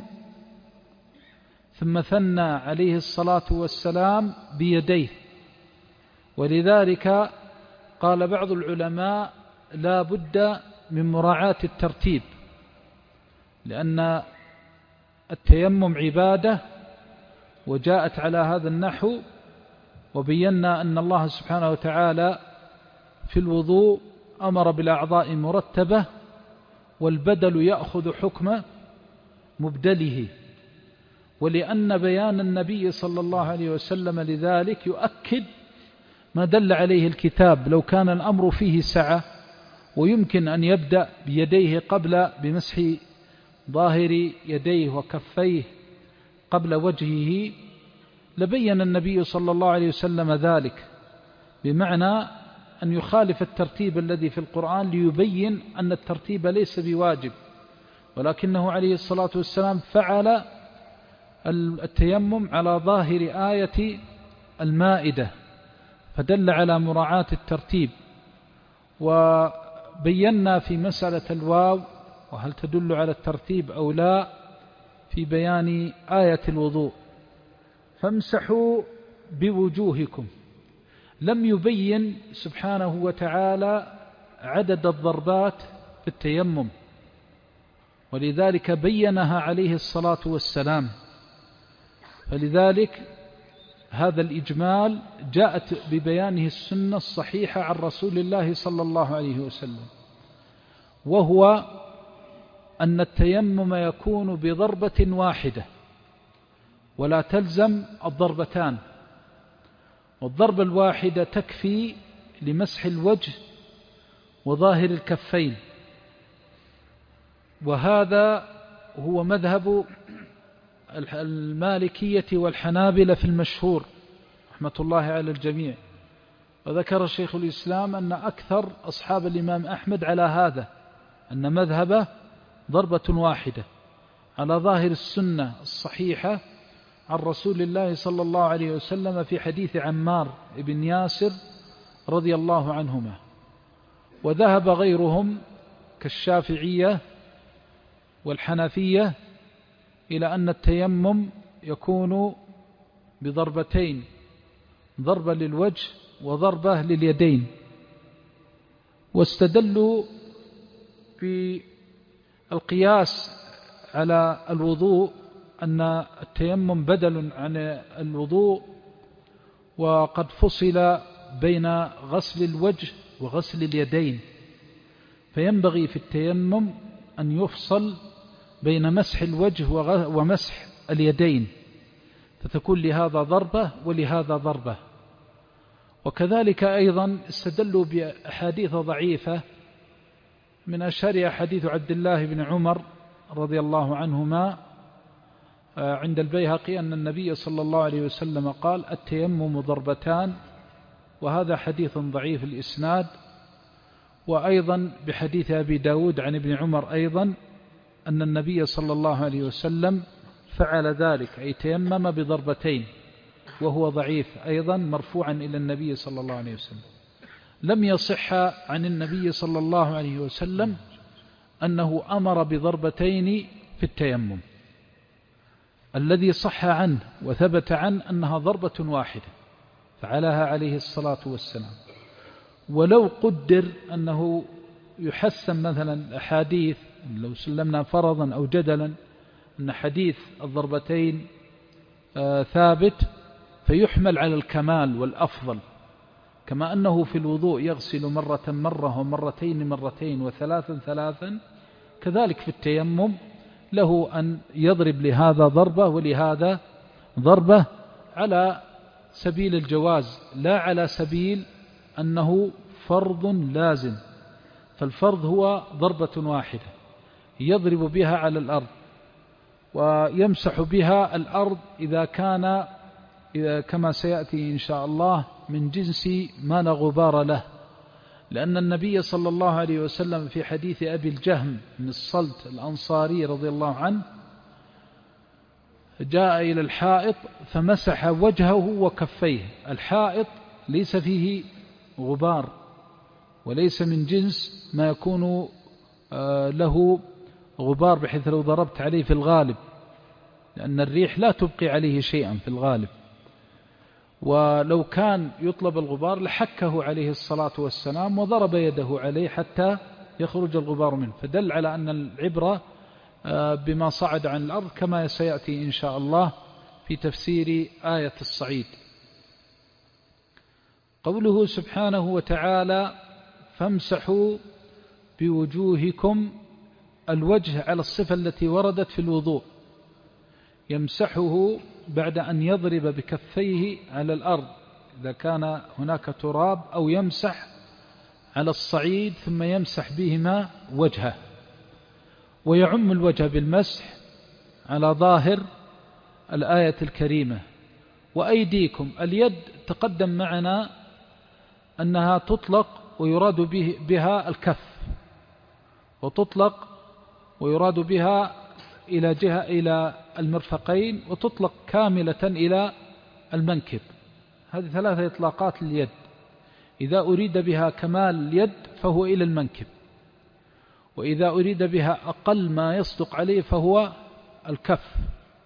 ثم ثنى عليه الصلاة والسلام بيديه. ولذلك قال بعض العلماء لا بد من مراعاة الترتيب، لأن التيمم عبادة وجاءت على هذا النحو. وبينا أن الله سبحانه وتعالى في الوضوء أمر بالأعضاء مرتبة، والبدل يأخذ حكم مبدله. ولأن بيان النبي صلى الله عليه وسلم لذلك يؤكد ما دل عليه الكتاب. لو كان الأمر فيه سعة ويمكن أن يبدأ بيديه قبل بمسح ظاهر يديه وكفيه قبل وجهه لبين النبي صلى الله عليه وسلم ذلك، بمعنى أن يخالف الترتيب الذي في القرآن ليبين أن الترتيب ليس بواجب، ولكنه عليه الصلاة والسلام فعل التيمم على ظاهر آية المائدة، فدل على مراعاة الترتيب. وبينا في مسألة الواو وهل تدل على الترتيب أو لا في بيان آية الوضوء. فامسحوا بوجوهكم. لم يبين سبحانه وتعالى عدد الضربات في التيمم، ولذلك بينها عليه الصلاة والسلام. فلذلك هذا الإجمال جاءت ببيانه السنة الصحيحة عن رسول الله صلى الله عليه وسلم، وهو أن التيمم يكون بضربة واحدة ولا تلزم الضربتان، والضربة الواحدة تكفي لمسح الوجه وظاهر الكفين. وهذا هو مذهب المالكية والحنابلة في المشهور رحمة الله على الجميع. وذكر الشيخ الإسلام أن أكثر أصحاب الإمام أحمد على هذا، أن مذهبه ضربة واحدة على ظاهر السنة الصحيحة عن رسول الله صلى الله عليه وسلم في حديث عمار بن ياسر رضي الله عنهما. وذهب غيرهم كالشافعية والحنفية إلى أن التيمم يكون بضربتين، ضربة للوجه وضربة لليدين. واستدلوا في القياس على الوضوء أن التيمم بدل عن الوضوء، وقد فصل بين غسل الوجه وغسل اليدين، فينبغي في التيمم أن يفصل بين مسح الوجه ومسح اليدين. فتكون لهذا ضربة ولهذا ضربة. وكذلك أيضا استدلوا بأحاديث ضعيفة، من أشهر حديث عبد الله بن عمر رضي الله عنهما عند البيهقي أن النبي صلى الله عليه وسلم قال: التيمم ضربتان، وهذا حديث ضعيف الإسناد. وأيضا بحديث أبي داود عن ابن عمر أيضا أن النبي صلى الله عليه وسلم فعل ذلك، أي تيمم بضربتين، وهو ضعيف أيضا مرفوعا إلى النبي صلى الله عليه وسلم. لم يصح عن النبي صلى الله عليه وسلم أنه أمر بضربتين في التيمم. الذي صح عنه وثبت عنه أنها ضربة واحدة فعلها عليه الصلاة والسلام. ولو قدر أنه يحسن مثلا أحاديث، لو سلمنا فرضا أو جدلا أن حديث الضربتين آه ثابت، فيحمل على الكمال والأفضل، كما أنه في الوضوء يغسل مرة مرة ومرتين مرتين وثلاثا ثلاثا، كذلك في التيمم له أن يضرب لهذا ضربة ولهذا ضربة على سبيل الجواز، لا على سبيل أنه فرض لازم. فالفرض هو ضربة واحدة يضرب بها على الأرض، ويمسح بها الأرض إذا كان إذا كما سيأتي إن شاء الله من جنس ما لا غبار له، لأن النبي صلى الله عليه وسلم في حديث أبي الجهم من الصلت الأنصاري رضي الله عنه جاء إلى الحائط فمسح وجهه وكفيه. الحائط ليس فيه غبار وليس من جنس ما يكون له غبار بحيث لو ضربت عليه في الغالب، لأن الريح لا تبقي عليه شيئا في الغالب، ولو كان يطلب الغبار لحكه عليه الصلاة والسلام وضرب يده عليه حتى يخرج الغبار منه. فدل على أن العبرة بما صعد عن الأرض، كما سيأتي إن شاء الله في تفسير آية الصعيد. قوله سبحانه وتعالى: فامسحوا بوجوهكم، الوجه على الصفة التي وردت في الوضوء، يمسحه بعد أن يضرب بكفيه على الأرض إذا كان هناك تراب، أو يمسح على الصعيد ثم يمسح بهما وجهه. ويعم الوجه بالمسح على ظاهر الآية الكريمة. وأيديكم، اليد تقدم معنا أنها تطلق ويراد به بها الكف، وتطلق ويراد بها إلى جهة إلى المرفقين، وتطلق كاملة إلى المنكب. هذه ثلاثة إطلاقات لليد. إذا أريد بها كمال اليد فهو إلى المنكب، وإذا أريد بها أقل ما يصدق عليه فهو الكف،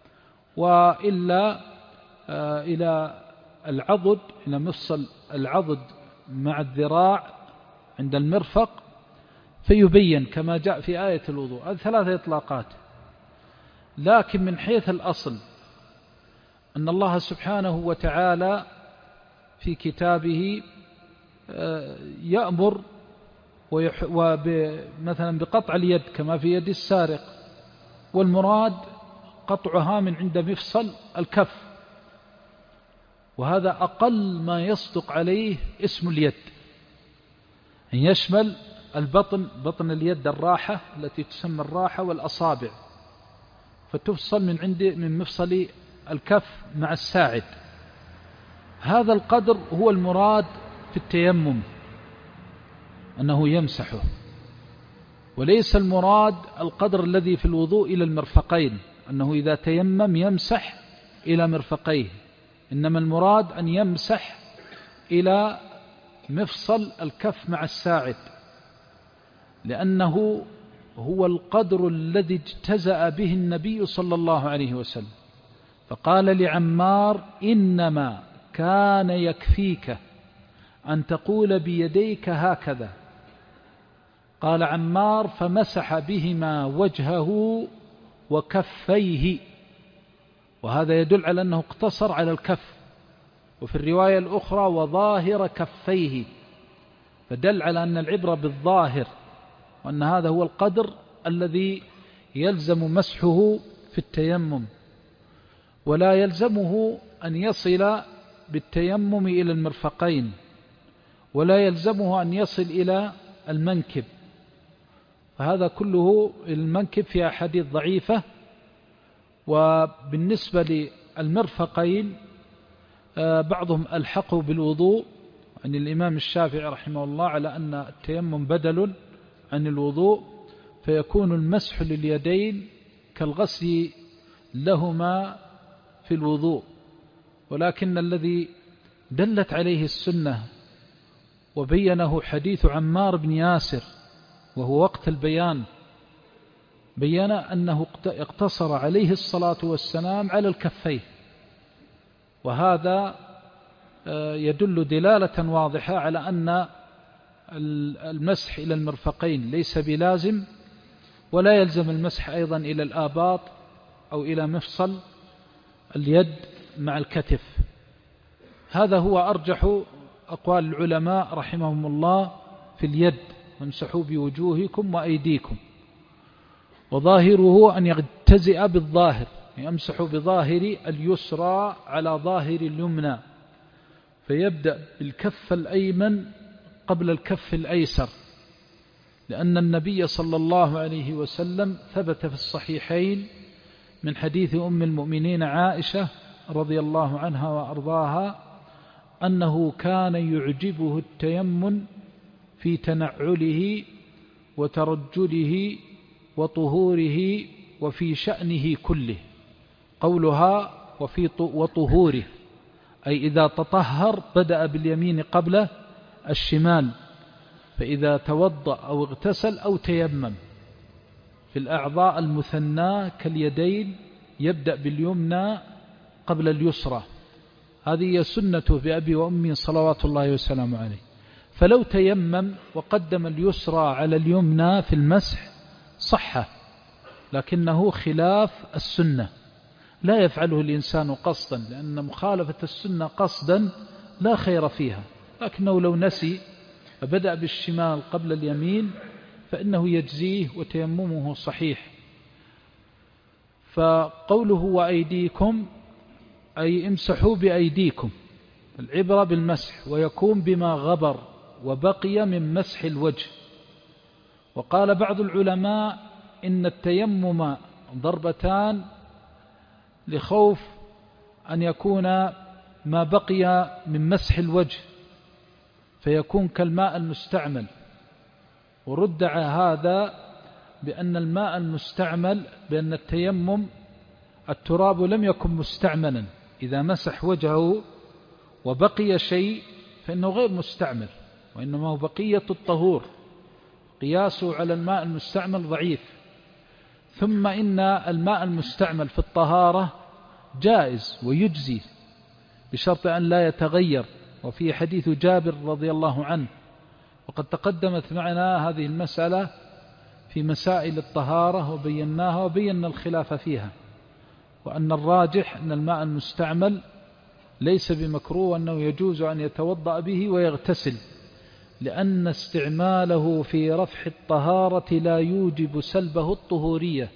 وإلا آه إلى العضد، إلى مفصل العضد مع الذراع عند المرفق، فيبين كما جاء في آية الوضوء. هذه ثلاثة إطلاقات. لكن من حيث الأصل أن الله سبحانه وتعالى في كتابه يأمر مثلا بقطع اليد كما في يد السارق، والمراد قطعها من عند مفصل الكف، وهذا أقل ما يصدق عليه اسم اليد، أن يشمل البطن، بطن اليد الراحة التي تسمى الراحة، والأصابع، فتفصل من عند من مفصل الكف مع الساعد. هذا القدر هو المراد في التيمم أنه يمسحه، وليس المراد القدر الذي في الوضوء إلى المرفقين، أنه إذا تيمم يمسح إلى مرفقيه، إنما المراد أن يمسح إلى مفصل الكف مع الساعد، لأنه هو القدر الذي اجتزأ به النبي صلى الله عليه وسلم. فقال لعمار: إنما كان يكفيك أن تقول بيديك هكذا. قال عمار: فمسح بهما وجهه وكفيه، وهذا يدل على أنه اقتصر على الكف. وفي الرواية الأخرى: وظاهر كفيه، فدل على أن العبرة بالظاهر، وأن هذا هو القدر الذي يلزم مسحه في التيمم. ولا يلزمه أن يصل بالتيمم إلى المرفقين، ولا يلزمه أن يصل إلى المنكب، فهذا كله المنكب في أحاديث ضعيفة. وبالنسبة للمرفقين بعضهم ألحقوا بالوضوء عن الإمام الشافعي رحمه الله على أن التيمم بدل عن الوضوء، فيكون المسح لليدين كالغسل لهما في الوضوء. ولكن الذي دلت عليه السنة وبينه حديث عمار بن ياسر، وهو وقت البيان، بيّن أنه اقتصر عليه الصلاة والسلام على الكفين، وهذا يدل دلالة واضحة على أن المسح إلى المرفقين ليس بلازم، ولا يلزم المسح أيضا إلى الآباط أو إلى مفصل اليد مع الكتف. هذا هو أرجح أقوال العلماء رحمهم الله في اليد: وامسحوا بوجوهكم وأيديكم. وظاهره أن يجتزئ بالظاهر، يمسح بظاهر اليسرى على ظاهر اليمنى، فيبدأ بالكف الأيمن قبل الكف الأيسر، لأن النبي صلى الله عليه وسلم ثبت في الصحيحين من حديث أم المؤمنين عائشة رضي الله عنها وأرضاها أنه كان يعجبه التيمم في تنعله وترجله وطهوره وفي شأنه كله. قولها وفي وطهوره أي إذا تطهر بدأ باليمين قبل الشمال، فإذا توضأ أو اغتسل أو تيمم في الأعضاء المثنى كاليدين يبدأ باليمنى قبل اليسرى. هذه سنته بأبي وأمي صلوات الله وسلامه عليه. فلو تيمم وقدم اليسرى على اليمنى في المسح صح، لكنه خلاف السنة، لا يفعله الإنسان قصدا، لأن مخالفة السنة قصدا لا خير فيها. لكنه لو نسي فبدأ بالشمال قبل اليمين فإنه يجزيه وتيممه صحيح. فقوله وأيديكم أي امسحوا بأيديكم، العبرة بالمسح، ويكون بما غبر وبقي من مسح الوجه. وقال بعض العلماء إن التيمم ضربتان لخوف أن يكون ما بقي من مسح الوجه فيكون كالماء المستعمل، ورد على هذا بأن الماء المستعمل بأن التيمم التراب لم يكن مستعملا، إذا مسح وجهه وبقي شيء فإنه غير مستعمل، وإنما هو بقية الطهور، قياسه على الماء المستعمل ضعيف. ثم إن الماء المستعمل في الطهارة جائز ويجزي بشرط أن لا يتغير، وفي حديث جابر رضي الله عنه، وقد تقدمت معنا هذه المسألة في مسائل الطهارة وبيناها وبينا الخلاف فيها، وأن الراجح أن الماء المستعمل ليس بمكروه، وأنه يجوز أن يتوضأ به ويغتسل، لأن استعماله في رفع الطهارة لا يوجب سلبه الطهورية.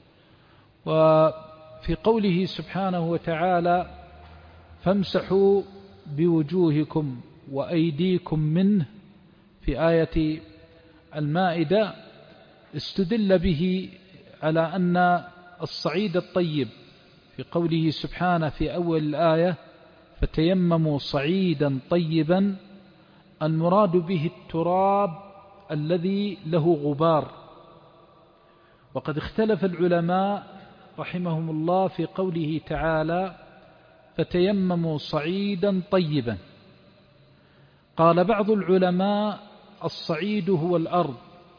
وفي قوله سبحانه وتعالى فامسحوا بوجوهكم وأيديكم منه في آية المائدة استدل به على أن الصعيد الطيب في قوله سبحانه في أول الآية فتيمموا صعيدا طيبا، المراد به التراب الذي له غبار. وقد اختلف العلماء رحمهم الله في قوله تعالى فتيمموا صعيدا طيبا. قال بعض العلماء الصعيد هو الأرض،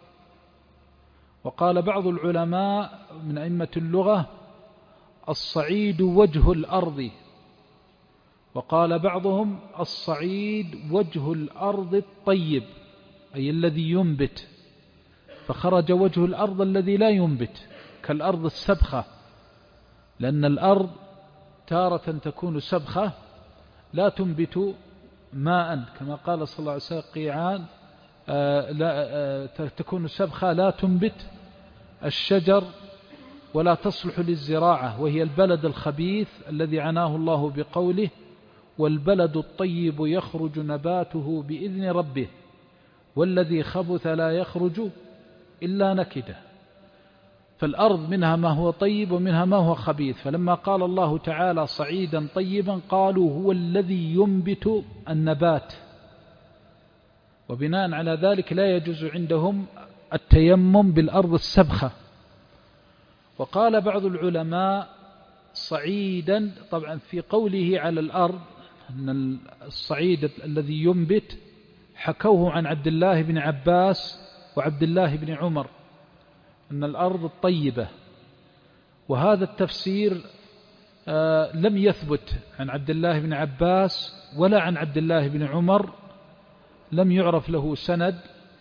وقال بعض العلماء من أئمة اللغة الصعيد وجه الأرض، وقال بعضهم الصعيد وجه الأرض الطيب أي الذي ينبت، فخرج وجه الأرض الذي لا ينبت كالأرض السبخة، لأن الأرض تارة تكون سبخة لا تنبت ماء، كما قال صلى الله عليه وسلم قيعان آه لا آه تكون سبخة لا تنبت الشجر ولا تصلح للزراعة، وهي البلد الخبيث الذي عناه الله بقوله والبلد الطيب يخرج نباته بإذن ربه والذي خبث لا يخرج إلا نكده. فالأرض منها ما هو طيب ومنها ما هو خبيث، فلما قال الله تعالى صعيدا طيبا قالوا هو الذي ينبت النبات، وبناء على ذلك لا يجوز عندهم التيمم بالأرض السبخة. وقال بعض العلماء صعيدا، طبعا في قوله على الأرض أن الصعيد الذي ينبت حكوه عن عبد الله بن عباس وعبد الله بن عمر أن الأرض الطيبة، وهذا التفسير آه لم يثبت عن عبد الله بن عباس ولا عن عبد الله بن عمر، لم يعرف له سند،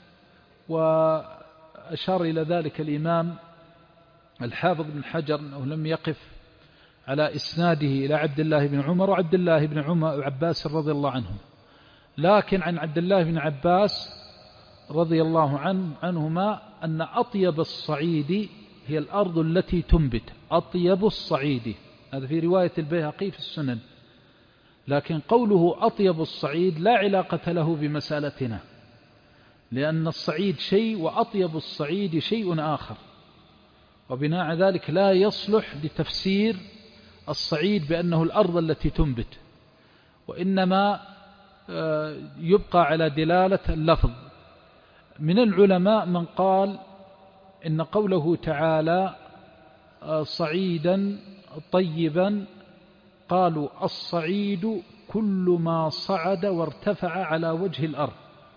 وأشار إلى ذلك الإمام الحافظ بن حجر أنه لم يقف على إسناده إلى عبد الله بن عمر وعبد الله بن عمر وعباس رضي الله عنهم، لكن عن عبد الله بن عباس رضي الله عنه عنهما أن أطيب الصعيد هي الأرض التي تنبت، أطيب الصعيد، هذا في رواية البيهقي في السنن. لكن قوله أطيب الصعيد لا علاقة له بمسألتنا، لأن الصعيد شيء وأطيب الصعيد شيء آخر، وبناء على ذلك لا يصلح لتفسير الصعيد بأنه الأرض التي تنبت، وإنما يبقى على دلالة اللفظ. من العلماء من قال إن قوله تعالى صعيدا طيبا، قالوا الصعيد كل ما صعد وارتفع على وجه الأرض،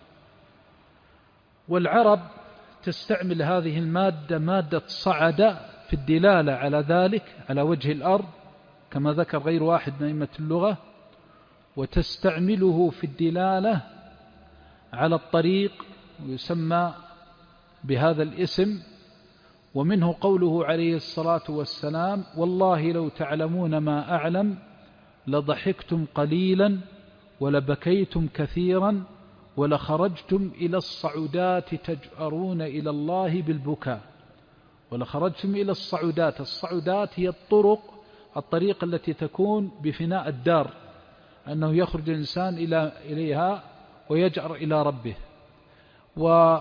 والعرب تستعمل هذه المادة مادة صعد في الدلالة على ذلك على وجه الأرض كما ذكر غير واحد من أئمة اللغة، وتستعمله في الدلالة على الطريق ويسمى بهذا الاسم. ومنه قوله عليه الصلاة والسلام والله لو تعلمون ما أعلم لضحكتم قليلا ولبكيتم كثيرا ولخرجتم إلى الصعودات تجأرون إلى الله بالبكاء. ولخرجتم إلى الصعودات، الصعودات هي الطرق الطريق التي تكون بفناء الدار، أنه يخرج الإنسان إلى إليها ويجأر إلى ربه. وقال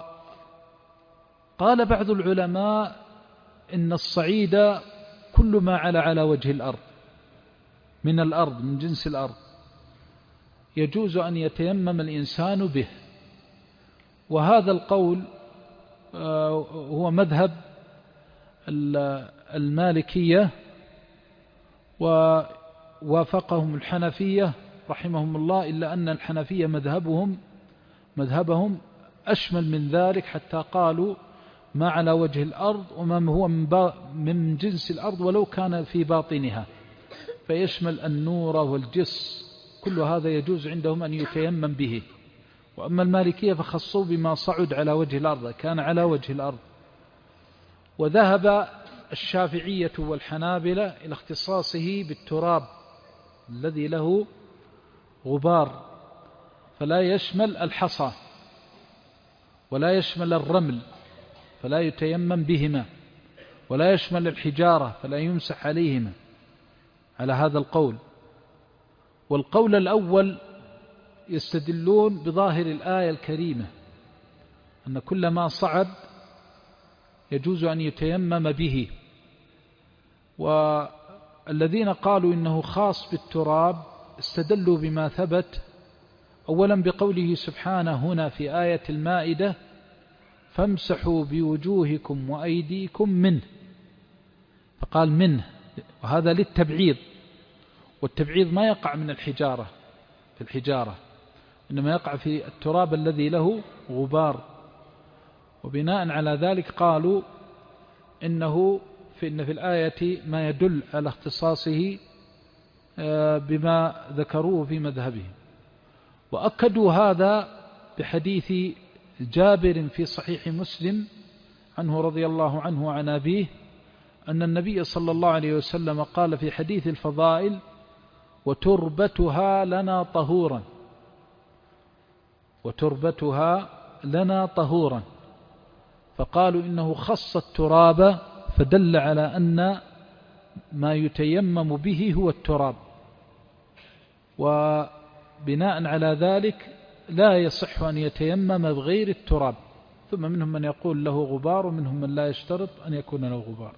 بعض العلماء إن الصعيد كل ما على على وجه الأرض من الأرض من جنس الأرض يجوز أن يتيمم الإنسان به، وهذا القول هو مذهب المالكية، ووافقهم الحنفية رحمهم الله، إلا أن الحنفية مذهبهم مذهبهم أشمل من ذلك، حتى قالوا ما على وجه الأرض وما هو من جنس الأرض ولو كان في باطنها، فيشمل النور والجس، كل هذا يجوز عندهم أن يتيمم به. وأما المالكية فخصوا بما صعد على وجه الأرض، كان على وجه الأرض. وذهب الشافعية والحنابلة إلى اختصاصه بالتراب الذي له غبار، فلا يشمل الحصى ولا يشمل الرمل فلا يتيمم بهما، ولا يشمل الحجارة فلا يمسح عليهما، على هذا القول. والقول الأول يستدلون بظاهر الآية الكريمة أن كل ما صعد يجوز أن يتيمم به. والذين قالوا إنه خاص بالتراب استدلوا بما ثبت، أولا بقوله سبحانه هنا في آية المائدة فامسحوا بوجوهكم وأيديكم منه، فقال منه، وهذا للتبعيض، والتبعيض ما يقع من الحجارة في الحجارة، إنما يقع في التراب الذي له غبار. وبناء على ذلك قالوا إنه في, إن في الآية ما يدل على اختصاصه بما ذكروه في مذهبهم. وأكدوا هذا بحديث جابر في صحيح مسلم عنه رضي الله عنه وعن أبيه أن النبي صلى الله عليه وسلم قال في حديث الفضائل وتربتها لنا طهورا وتربتها لنا طهورا، فقالوا إنه خص التراب فدل على أن ما يتيمم به هو التراب، وبناء على ذلك لا يصح أن يتيمم بغير التراب. ثم منهم من يقول له غبار ومنهم من لا يشترط أن يكون له غبار.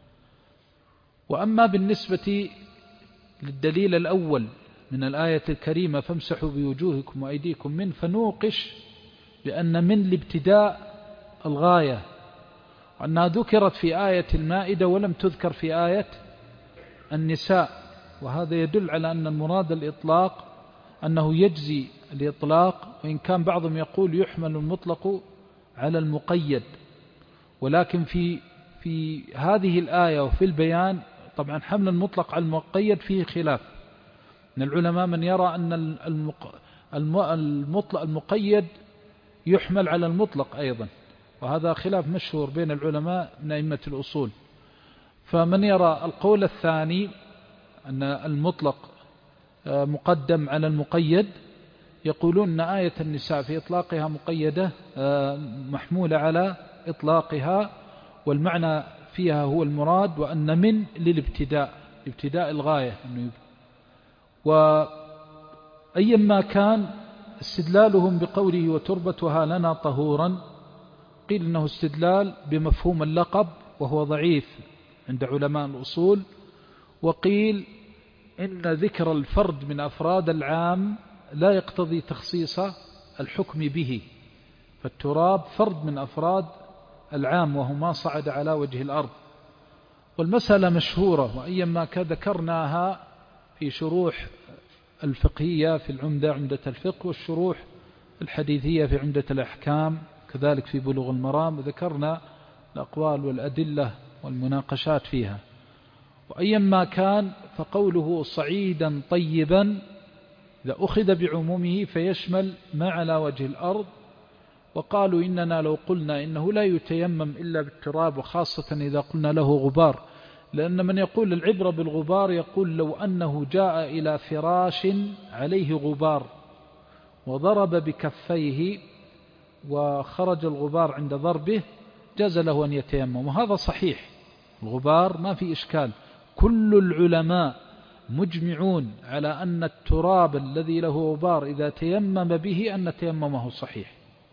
وأما بالنسبة للدليل الأول من الآية الكريمة فامسحوا بوجوهكم وأيديكم من، فنوقش بأن من الابتداء الغاية، وأنها ذكرت في آية المائدة ولم تذكر في آية النساء، وهذا يدل على أن المراد الإطلاق، أنه يجزي الإطلاق، وإن كان بعضهم يقول يحمل المطلق على المقيد، ولكن في في هذه الآية وفي البيان طبعا حمل المطلق على المقيد فيه خلاف من العلماء، من يرى أن المطلق المقيد يحمل على المطلق أيضا، وهذا خلاف مشهور بين العلماء من أئمة الأصول. فمن يرى القول الثاني أن المطلق مقدم على المقيد يقولون أن آية النساء في إطلاقها مقيدة محمولة على إطلاقها، والمعنى فيها هو المراد، وأن من للابتداء، ابتداء الغاية. وأيما كان استدلالهم بقوله وتربتها لنا طهورا، قيل إنه استدلال بمفهوم اللقب وهو ضعيف عند علماء الأصول، وقيل إن ذكر الفرد من أفراد العام لا يقتضي تخصيص الحكم به، فالتراب فرد من أفراد العام وهو ما صعد على وجه الأرض. والمسألة مشهورة، وأيما ذكرناها في شروح الفقهية في العمدة عمدة الفقه، والشروح الحديثية في عمدة الأحكام، كذلك في بلوغ المرام، ذكرنا الأقوال والأدلة والمناقشات فيها. وأيما كان فقوله صعيدا طيبا إذا أخذ بعمومه فيشمل ما على وجه الأرض. وقالوا إننا لو قلنا إنه لا يتيمم إلا بالتراب، وخاصة إذا قلنا له غبار، لأن من يقول العبرة بالغبار يقول لو أنه جاء إلى فراش عليه غبار وضرب بكفيه وخرج الغبار عند ضربه جاز له أن يتيمم، وهذا صحيح، الغبار ما في إشكال. كل العلماء مجمعون على أن التراب الذي له غبار إذا تيمم به أن تيممه صحيح،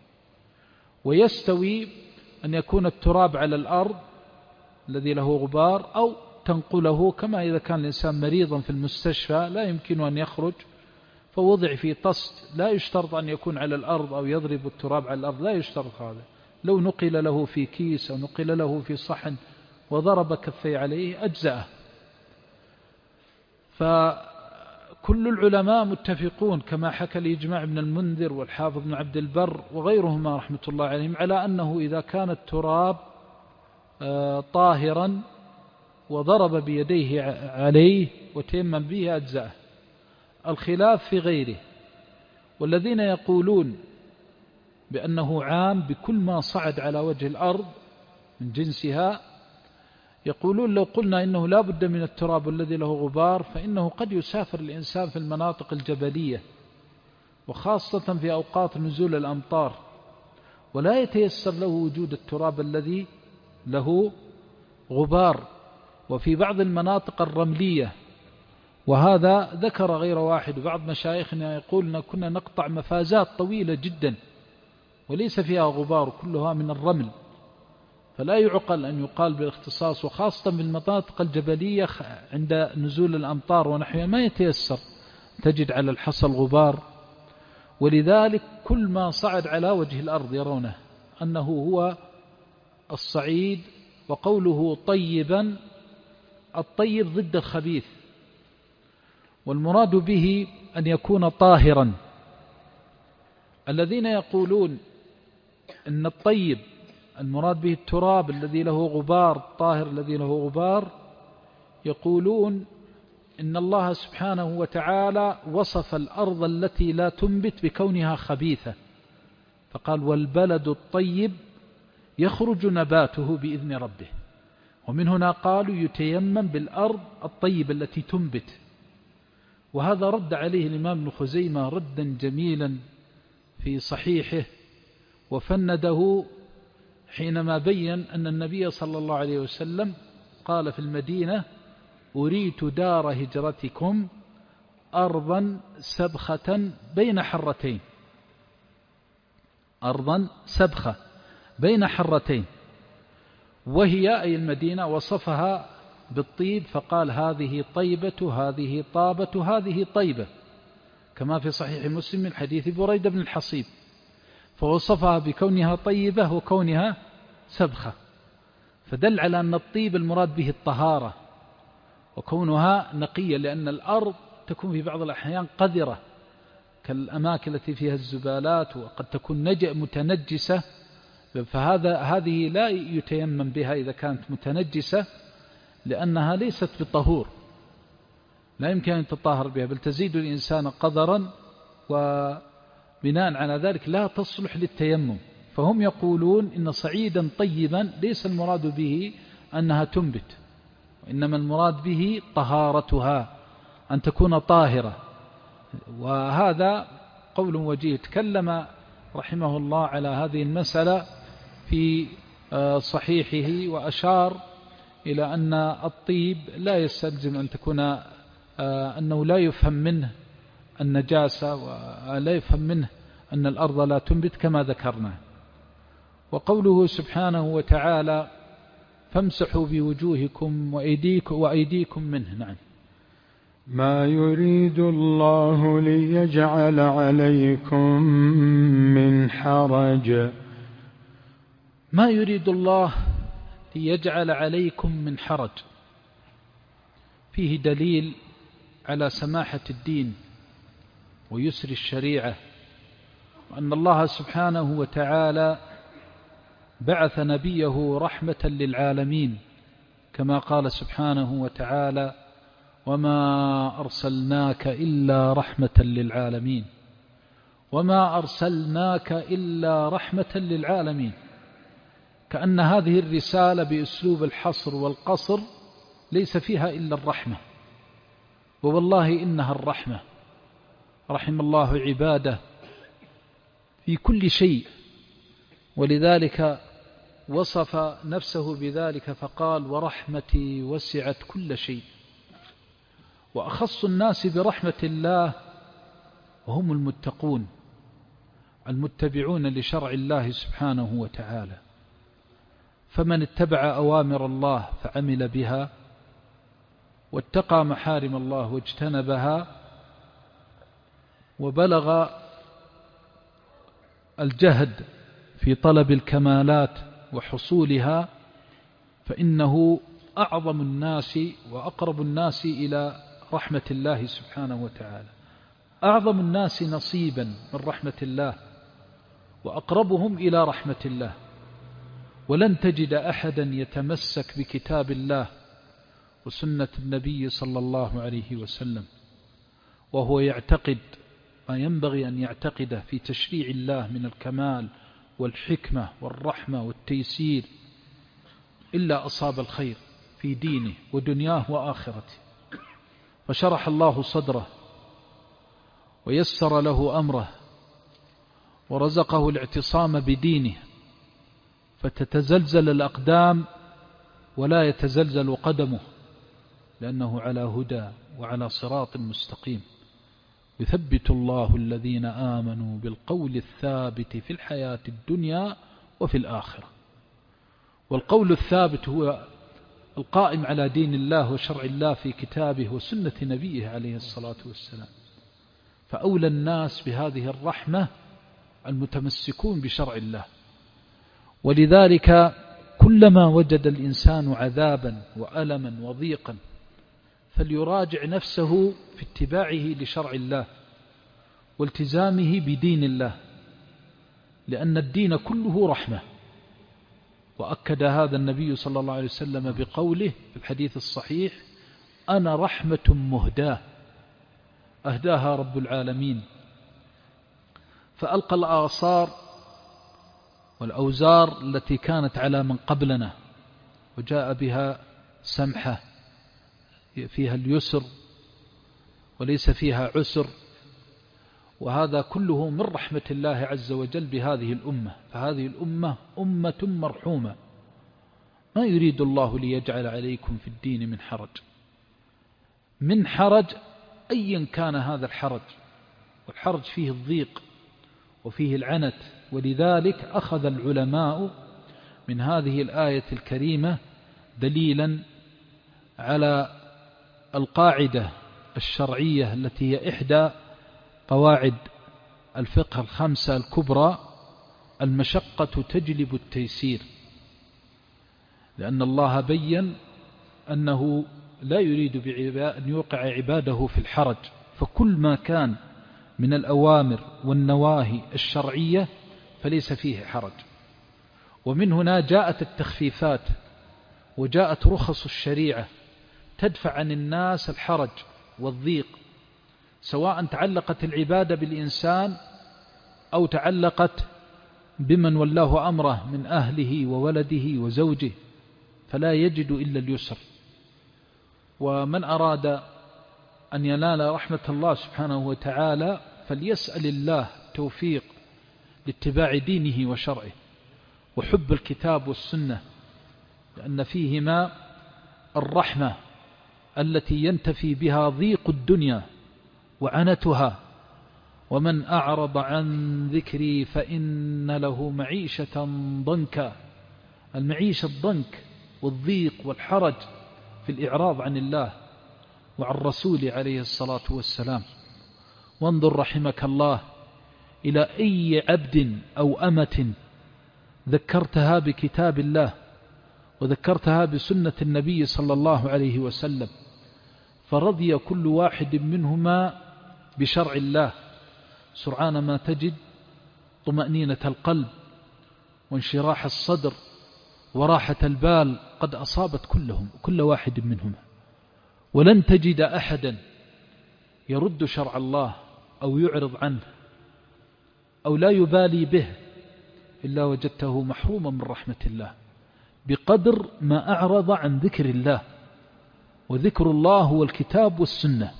ويستوي أن يكون التراب على الأرض الذي له غبار، أو تنقله، كما إذا كان الإنسان مريضا في المستشفى لا يمكن أن يخرج فوضع في طست، لا يشترط أن يكون على الأرض أو يضرب التراب على الأرض، لا يشترط هذا، لو نقل له في كيس أو نقل له في صحن وضرب كفي عليه أجزأه. فكل العلماء متفقون كما حكى الإجماع ابن المنذر والحافظ بن عبد البر وغيرهما رحمة الله عليهم على أنه إذا كان التراب طاهرا وضرب بيديه عليه وتيمم به أجزأه. الخلاف في غيره، والذين يقولون بأنه عام بكل ما صعد على وجه الأرض من جنسها يقولون لو قلنا إنه لا بد من التراب الذي له غبار فإنه قد يسافر الإنسان في المناطق الجبلية وخاصة في أوقات نزول الأمطار ولا يتيسر له وجود التراب الذي له غبار، وفي بعض المناطق الرملية، وهذا ذكر غير واحد. بعض مشايخنا يقول أن كنا نقطع مفازات طويلة جدا وليس فيها غبار كلها من الرمل، فلا يعقل أن يقال بالاختصاص، وخاصة بالمناطق الجبلية عند نزول الأمطار ونحوها ما يتيسر تجد على الحصى الغبار، ولذلك كل ما صعد على وجه الأرض يرونه أنه هو الصعيد. وقوله طيبا، الطيب ضد الخبيث، والمراد به أن يكون طاهرا. الذين يقولون أن الطيب المراد به التراب الذي له غبار، الطاهر الذي له غبار، يقولون إن الله سبحانه وتعالى وصف الأرض التي لا تنبت بكونها خبيثة، فقال والبلد الطيب يخرج نباته بإذن ربه، ومن هنا قالوا يتيمم بالأرض الطيب التي تنبت. وهذا رد عليه الإمام ابن خزيمة ردا جميلا في صحيحه، وفنده حينما بين أن النبي صلى الله عليه وسلم قال في المدينة: أريت دار هجرتكم أرضا سبخة بين حرتين، أرضا سبخة بين حرتين، وهي أي المدينة وصفها بالطيب فقال: هذه طيبة، هذه طابة، هذه طيبة، كما في صحيح مسلم من حديث بريدة بن الحصيب، فوصفها بكونها طيبة وكونها سبخة، فدل على أن الطيب المراد به الطهارة وكونها نقية، لأن الأرض تكون في بعض الأحيان قذرة كالأماكن التي فيها الزبالات، وقد تكون متنجسة، فهذا هذه لا يتيمم بها إذا كانت متنجسة، لأنها ليست بطهور، لا يمكن أن تطهر بها، بل تزيد الإنسان قذرا، وبناء على ذلك لا تصلح للتيمم. فهم يقولون إن صعيدا طيبا ليس المراد به أنها تنبت، وإنما المراد به طهارتها، أن تكون طاهرة. وهذا قول وجيه. تكلم رحمه الله على هذه المسألة في صحيحه، وأشار إلى أن الطيب لا يستلزم أن تكون أنه لا يفهم منه النجاسة، ولا يفهم منه أن الأرض لا تنبت كما ذكرنا. وقوله سبحانه وتعالى: فامسحوا بوجوهكم وأيديكم, وأيديكم منه. نعم. ما يريد الله ليجعل عليكم من حرج. ما يريد الله ليجعل عليكم من حرج، فيه دليل على سماحة الدين ويسر الشريعة، وأن الله سبحانه وتعالى بعث نبيه رحمة للعالمين، كما قال سبحانه وتعالى: وما أرسلناك إلا رحمة للعالمين، وما أرسلناك إلا رحمة للعالمين، كأن هذه الرسالة بأسلوب الحصر والقصر ليس فيها إلا الرحمة، ووالله إنها الرحمة. رحم الله عباده في كل شيء، ولذلك وصف نفسه بذلك فقال: ورحمتي وسعت كل شيء. وأخص الناس برحمة الله وهم المتقون المتبعون لشرع الله سبحانه وتعالى، فمن اتبع أوامر الله فعمل بها، واتقى محارم الله واجتنبها، وبلغ الجهد في طلب الكمالات وحصولها، فإنه أعظم الناس وأقرب الناس إلى رحمة الله سبحانه وتعالى، أعظم الناس نصيبا من رحمة الله وأقربهم إلى رحمة الله. ولن تجد أحدا يتمسك بكتاب الله وسنة النبي صلى الله عليه وسلم وهو يعتقد ما ينبغي أن يعتقده في تشريع الله من الكمال والحكمة والرحمة والتيسير، إلا أصاب الخير في دينه ودنياه وآخرته. فشرح الله صدره ويسر له أمره ورزقه الاعتصام بدينه، فتتزلزل الأقدام ولا يتزلزل قدمه، لأنه على هدى وعلى صراط مستقيم. يثبت الله الذين آمنوا بالقول الثابت في الحياة الدنيا وفي الآخرة. والقول الثابت هو القائم على دين الله وشرع الله في كتابه وسنة نبيه عليه الصلاة والسلام. فأولى الناس بهذه الرحمة المتمسكون بشرع الله. ولذلك كلما وجد الإنسان عذابا وألما وضيقا فليراجع نفسه في اتباعه لشرع الله والتزامه بدين الله، لأن الدين كله رحمة. وأكد هذا النبي صلى الله عليه وسلم بقوله في الحديث الصحيح: أنا رحمة مهداة أهداها رب العالمين. فألقى الآثار والأوزار التي كانت على من قبلنا وجاء بها سمحة فيها اليسر وليس فيها عسر، وهذا كله من رحمة الله عز وجل بهذه الأمة. فهذه الأمة أمة مرحومة، ما يريد الله ليجعل عليكم في الدين من حرج، من حرج أيا كان هذا الحرج، والحرج فيه الضيق وفيه العنت. ولذلك أخذ العلماء من هذه الآية الكريمة دليلا على القاعدة الشرعية التي هي إحدى قواعد الفقه الخمسة الكبرى: المشقة تجلب التيسير. لأن الله بين أنه لا يريد أن يوقع عباده في الحرج، فكل ما كان من الأوامر والنواهي الشرعية فليس فيه حرج. ومن هنا جاءت التخفيفات وجاءت رخص الشريعة تدفع عن الناس الحرج والضيق، سواء تعلقت العبادة بالإنسان أو تعلقت بمن ولاه أمره من أهله وولده وزوجه، فلا يجد إلا اليسر. ومن أراد أن ينال رحمة الله سبحانه وتعالى فليسأل الله توفيق لاتباع دينه وشرعه وحب الكتاب والسنة، لأن فيهما الرحمة التي ينتفي بها ضيق الدنيا وعنتها. ومن أعرض عن ذكري فإن له معيشة ضنكا. المعيشة الضنك والضيق والحرج في الإعراض عن الله وعن رسول عليه الصلاة والسلام. وانظر رحمك الله إلى أي عبد أو أمة ذكرتها بكتاب الله وذكرتها بسنة النبي صلى الله عليه وسلم، فرضي كل واحد منهما بشرع الله، سرعان ما تجد طمأنينة القلب وانشراح الصدر وراحة البال قد أصابت كلهم كل واحد منهما. ولن تجد أحدا يرد شرع الله أو يعرض عنه أو لا يبالي به إلا وجدته محروما من رحمة الله بقدر ما أعرض عن ذكر الله، وذكر الله هو الكتاب والسنة.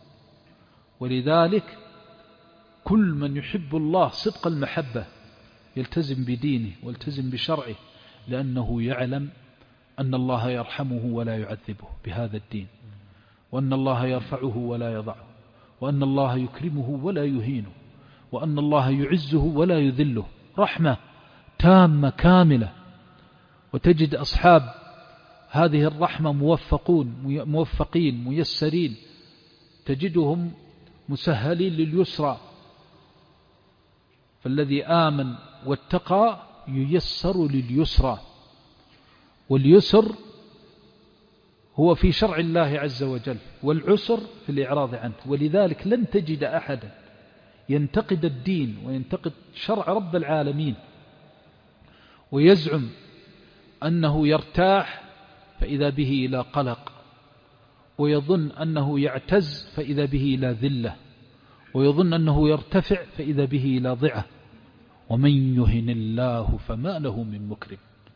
ولذلك كل من يحب الله صدق المحبة يلتزم بدينه والتزم بشرعه، لأنه يعلم أن الله يرحمه ولا يعذبه بهذا الدين، وأن الله يرفعه ولا يضعه، وأن الله يكرمه ولا يهينه، وأن الله يعزه ولا يذله. رحمة تامة كاملة. وتجد أصحاب هذه الرحمة موفقون موفقين ميسرين، تجدهم مسهلين لليسرى. فالذي آمن واتقى ييسر لليسرى، واليسر هو في شرع الله عز وجل، والعسر في الإعراض عنه. ولذلك لن تجد أحدا ينتقد الدين وينتقد شرع رب العالمين ويزعم أنه يرتاح فإذا به إلى قلق، ويظن أنه يعتز فإذا به إلى ذلة، ويظن أنه يرتفع فإذا به إلى ضعة. ومن يهن الله فما له من مكرم.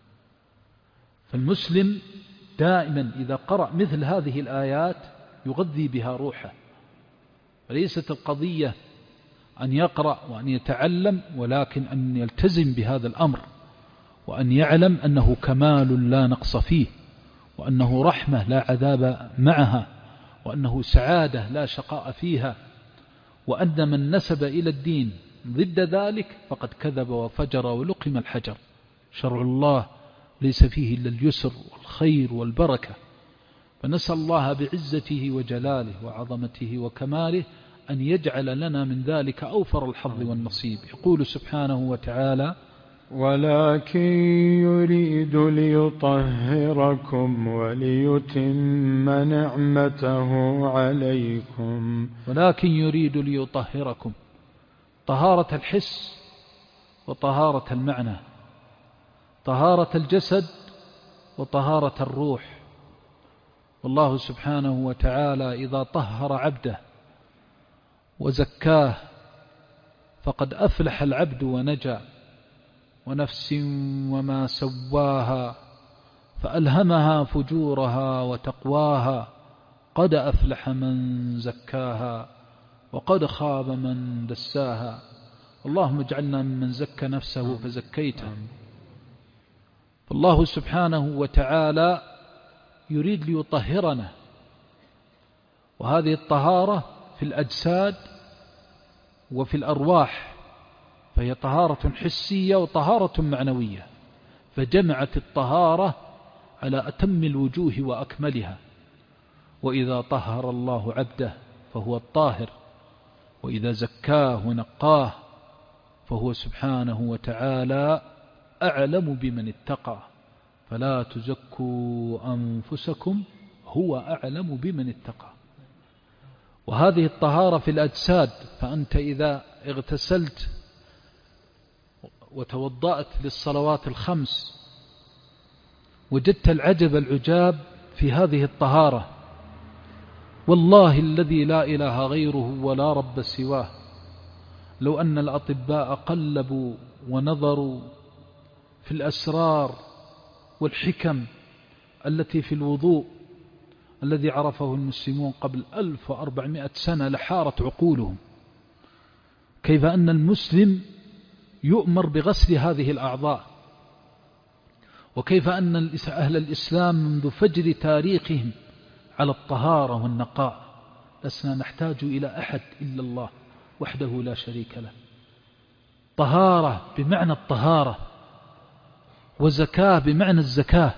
فالمسلم دائما إذا قرأ مثل هذه الآيات يغذي بها روحه، فليست القضية أن يقرأ وأن يتعلم، ولكن أن يلتزم بهذا الأمر، وأن يعلم أنه كمال لا نقص فيه، وأنه رحمة لا عذاب معها، وأنه سعادة لا شقاء فيها، وأن من نسب إلى الدين ضد ذلك فقد كذب وفجر ولقم الحجر. شرع الله ليس فيه إلا اليسر والخير والبركة. فنسأل الله بعزته وجلاله وعظمته وكماله أن يجعل لنا من ذلك أوفر الحظ والنصيب. يقول سبحانه وتعالى: ولكن يريد ليطهركم وليتم نعمته عليكم. ولكن يريد ليطهركم، طهارة الحس وطهارة المعنى، طهارة الجسد وطهارة الروح. والله سبحانه وتعالى إذا طهر عبده وزكاه فقد أفلح العبد ونجا. ونفس وما سواها فألهمها فجورها وتقواها قد أفلح من زكاها وقد خاب من دساها. اللهم اجعلنا ممن زكى نفسه فزكيته. فالله سبحانه وتعالى يريد ليطهرنا، وهذه الطهارة في الأجساد وفي الأرواح، فهي طهارة حسية وطهارة معنوية، فجمعت الطهارة على أتم الوجوه وأكملها. وإذا طهر الله عبده فهو الطاهر، وإذا زكاه ونقاه فهو سبحانه وتعالى أعلم بمن اتقى. فلا تزكوا أنفسكم هو أعلم بمن اتقى. وهذه الطهارة في الأجساد، فأنت إذا اغتسلت وتوضأت للصلوات الخمس وجدت العجب العجاب في هذه الطهارة، والله الذي لا إله غيره ولا رب سواه، لو أن الأطباء قلبوا ونظروا في الأسرار والحكم التي في الوضوء الذي عرفه المسلمون قبل ألف وأربعمائة سنة لحارت عقولهم. كيف أن المسلم يؤمر بغسل هذه الأعضاء، وكيف أن أهل الإسلام منذ فجر تاريخهم على الطهارة والنقاء. لسنا نحتاج إلى أحد إلا الله وحده لا شريك له. طهارة بمعنى الطهارة، وزكاة بمعنى الزكاة.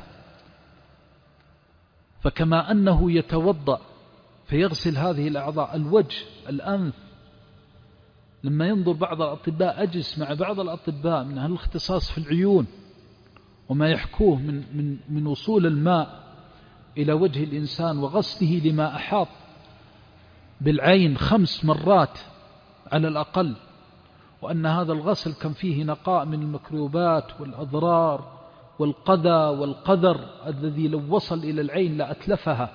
فكما أنه يتوضأ فيغسل هذه الأعضاء، الوجه، الأنف، لما ينظر بعض الأطباء، أجلس مع بعض الأطباء من أهل الاختصاص في العيون وما يحكوه من, من, من وصول الماء إلى وجه الإنسان وغسله لما أحاط بالعين خمس مرات على الأقل، وأن هذا الغسل كان فيه نقاء من الميكروبات والأضرار والقذى والقذر الذي لو وصل إلى العين لأتلفها،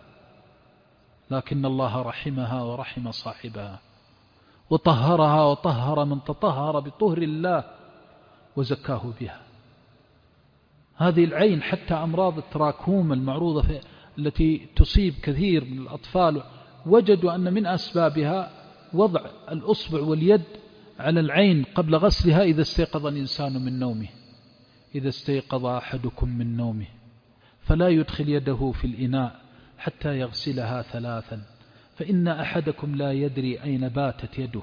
لكن الله رحمها ورحم صاحبها وطهرها وطهر من تطهر بطهر الله وزكاه بها. هذه العين حتى أمراض التراكوم المعروضة في التي تصيب كثير من الأطفال، وجدوا أن من أسبابها وضع الأصبع واليد على العين قبل غسلها إذا استيقظ الإنسان من نومه. إذا استيقظ أحدكم من نومه فلا يدخل يده في الإناء حتى يغسلها ثلاثا، فإن أحدكم لا يدري أين باتت يده.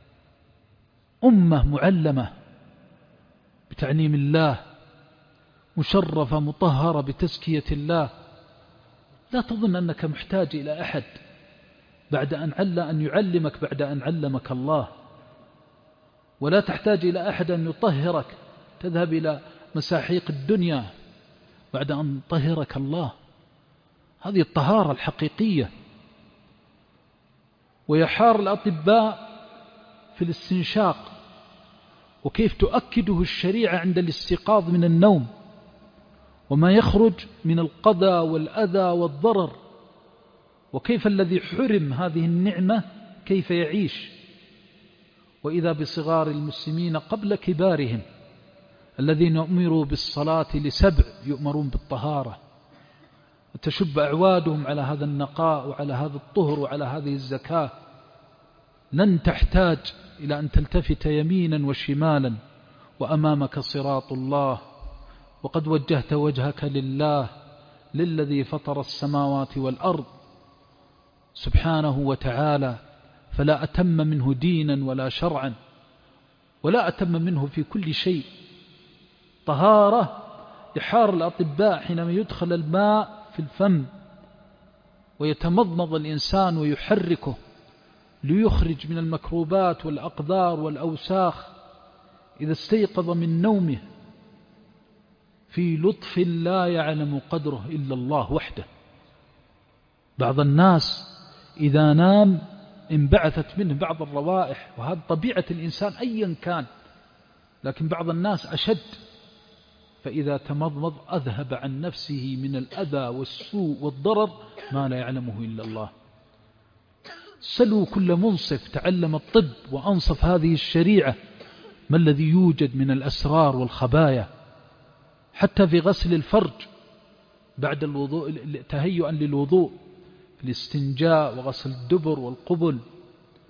أمة معلمة بتعليم الله، مشرفة مطهرة بتزكية الله، لا تظن أنك محتاج إلى أحد بعد أن عل أن يعلمك بعد أن علمك الله، ولا تحتاج إلى أحد أن يطهرك تذهب إلى مساحيق الدنيا بعد أن طهرك الله. هذه الطهارة الحقيقية. ويحار الأطباء في الاستنشاق، وكيف تؤكده الشريعة عند الاستيقاظ من النوم، وما يخرج من القذى والأذى والضرر، وكيف الذي حرم هذه النعمة كيف يعيش. وإذا بصغار المسلمين قبل كبارهم الذين أمروا بالصلاة لسبع يؤمرون بالطهارة، وتشب أعوادهم على هذا النقاء وعلى هذا الطهر وعلى هذه الزكاة. لن تحتاج إلى أن تلتفت يمينا وشمالا، وأمامك صراط الله، وقد وجهت وجهك لله للذي فطر السماوات والأرض سبحانه وتعالى، فلا أتم منه دينا ولا شرعا ولا أتم منه في كل شيء. طهارة. يحار الأطباء حينما يدخل الماء في الفم ويتمضمض الإنسان ويحركه ليخرج من الميكروبات والأقذار والأوساخ إذا استيقظ من نومه في لطف لا يعلم قدره إلا الله وحده. بعض الناس إذا نام انبعثت منه بعض الروائح، وهذا طبيعة الإنسان أيا كان، لكن بعض الناس أشد، فإذا تمضمض أذهب عن نفسه من الأذى والسوء والضرر ما لا يعلمه إلا الله. سلوا كل منصف تعلم الطب وأنصف هذه الشريعة ما الذي يوجد من الأسرار والخبايا، حتى في غسل الفرج بعد الوضوء تهيئا للوضوء، في الاستنجاء وغسل الدبر والقبل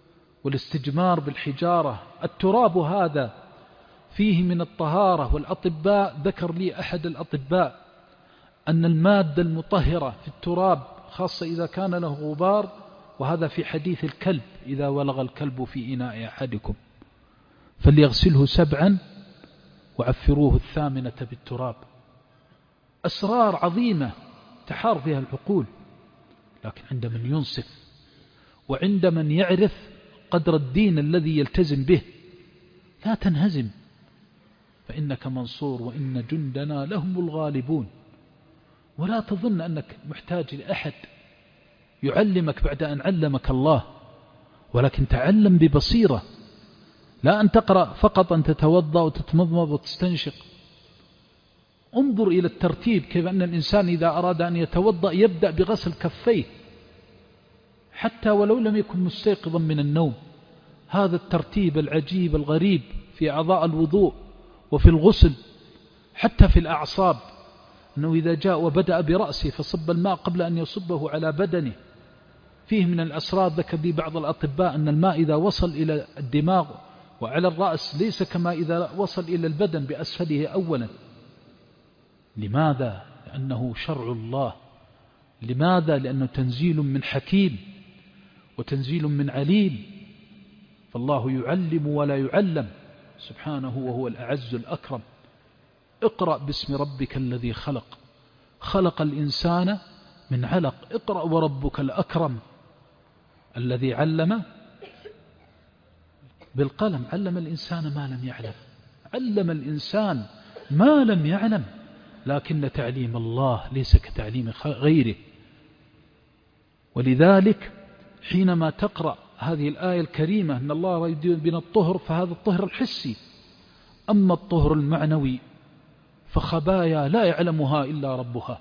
والاستجمار بالحجارة. التراب هذا فيه من الطهارة، والأطباء ذكر لي أحد الأطباء أن المادة المطهرة في التراب خاصة إذا كان له غبار، وهذا في حديث الكلب إذا ولغ الكلب في إناء أحدكم فليغسله سبعا وعفروه الثامنة بالتراب. أسرار عظيمة تحار فيها العقول، لكن عند من ينصف وعند من يعرف قدر الدين الذي يلتزم به لا تنهزم، فإنك منصور وإن جندنا لهم الغالبون. ولا تظن أنك محتاج لأحد يعلمك بعد أن علمك الله، ولكن تعلم ببصيرة، لا أن تقرأ فقط أن تتوضأ وتتمضمض وتستنشق. انظر إلى الترتيب، كيف أن الإنسان إذا أراد أن يتوضأ يبدأ بغسل كفيه حتى ولو لم يكن مستيقظا من النوم. هذا الترتيب العجيب الغريب في أعضاء الوضوء وفي الغسل حتى في الأعصاب، أنه إذا جاء وبدأ برأسه فصب الماء قبل أن يصبه على بدنه. فيه من الأسرار ذكر لي بعض الأطباء أن الماء إذا وصل إلى الدماغ وعلى الرأس ليس كما إذا وصل إلى البدن بأسفله أولا. لماذا؟ لأنه شرع الله. لماذا؟ لأنه تنزيل من حكيم وتنزيل من عليم، فالله يعلم ولا يعلم سبحانه وهو الأعز الأكرم. اقرأ باسم ربك الذي خلق، خلق الإنسان من علق. اقرأ وربك الأكرم الذي علم بالقلم، علم الإنسان ما لم يعلم، علم الإنسان ما لم يعلم. لكن تعليم الله ليس كتعليم غيره. ولذلك حينما تقرأ هذه الآية الكريمة أن الله يريد بنا الطهر، فهذا الطهر الحسي. أما الطهر المعنوي فخبايا لا يعلمها إلا ربها.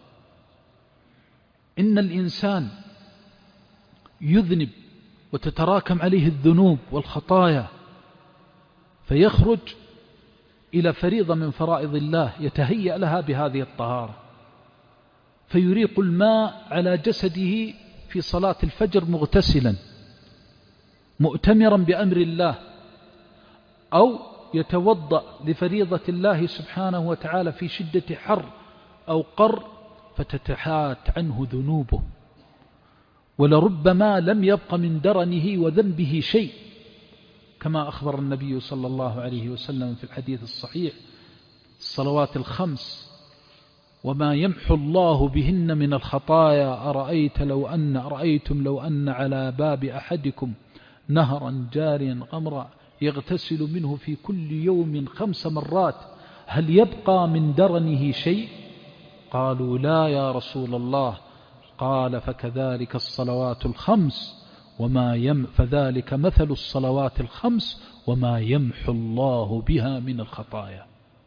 إن الإنسان يذنب وتتراكم عليه الذنوب والخطايا فيخرج إلى فريضة من فرائض الله يتهيأ لها بهذه الطهارة، فيريق الماء على جسده في صلاة الفجر مغتسلا مؤتمرا بأمر الله، أو يتوضأ لفريضة الله سبحانه وتعالى في شدة حر أو قر فتتحات عنه ذنوبه، ولربما لم يبق من درنه وذنبه شيء، كما أخبر النبي صلى الله عليه وسلم في الحديث الصحيح: الصلوات الخمس وما يمحو الله بهن من الخطايا أرأيت لو أن أرأيتم لو أن على باب أحدكم نهرا جاريا غمرا يغتسل منه في كل يوم خمس مرات هل يبقى من درنه شيء؟ قالوا لا يا رسول الله. قال فكذلك الصلوات الخمس وما يم فذلك مثل الصلوات الخمس وما يمحو الله بها من الخطايا.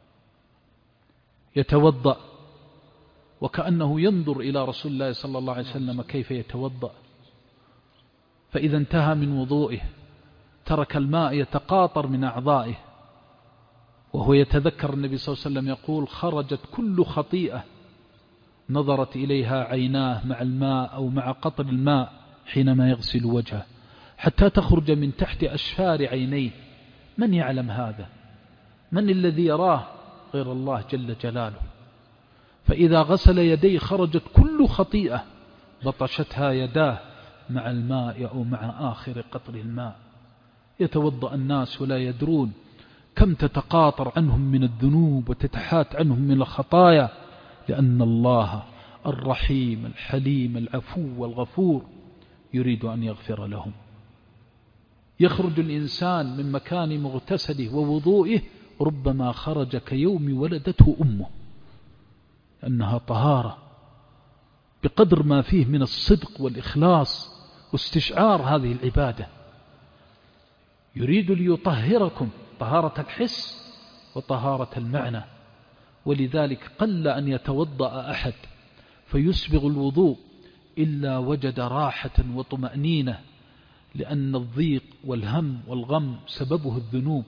يتوضأ وكأنه ينظر إلى رسول الله صلى الله عليه وسلم كيف يتوضأ، فإذا انتهى من وضوئه ترك الماء يتقاطر من أعضائه، وهو يتذكر النبي صلى الله عليه وسلم يقول: خرجت كل خطيئة نظرت إليها عيناه مع الماء أو مع قطر الماء حينما يغسل وجهه، حتى تخرج من تحت أشفار عينيه. من يعلم هذا؟ من الذي يراه غير الله جل جلاله؟ فإذا غسل يديه خرجت كل خطيئة بطشتها يداه مع الماء أو مع آخر قطر الماء. يتوضأ الناس ولا يدرون كم تتقاطر عنهم من الذنوب وتتحات عنهم من الخطايا، لأن الله الرحيم الحليم العفو والغفور يريد أن يغفر لهم. يخرج الإنسان من مكان مغتسله ووضوئه ربما خرج كيوم ولدته أمه، أنها طهارة بقدر ما فيه من الصدق والإخلاص واستشعار هذه العبادة. يريد ليطهركم طهارة الحس وطهارة المعنى. ولذلك قل أن يتوضأ أحد فيسبغ الوضوء إلا وجد راحة وطمأنينة، لأن الضيق والهم والغم سببه الذنوب.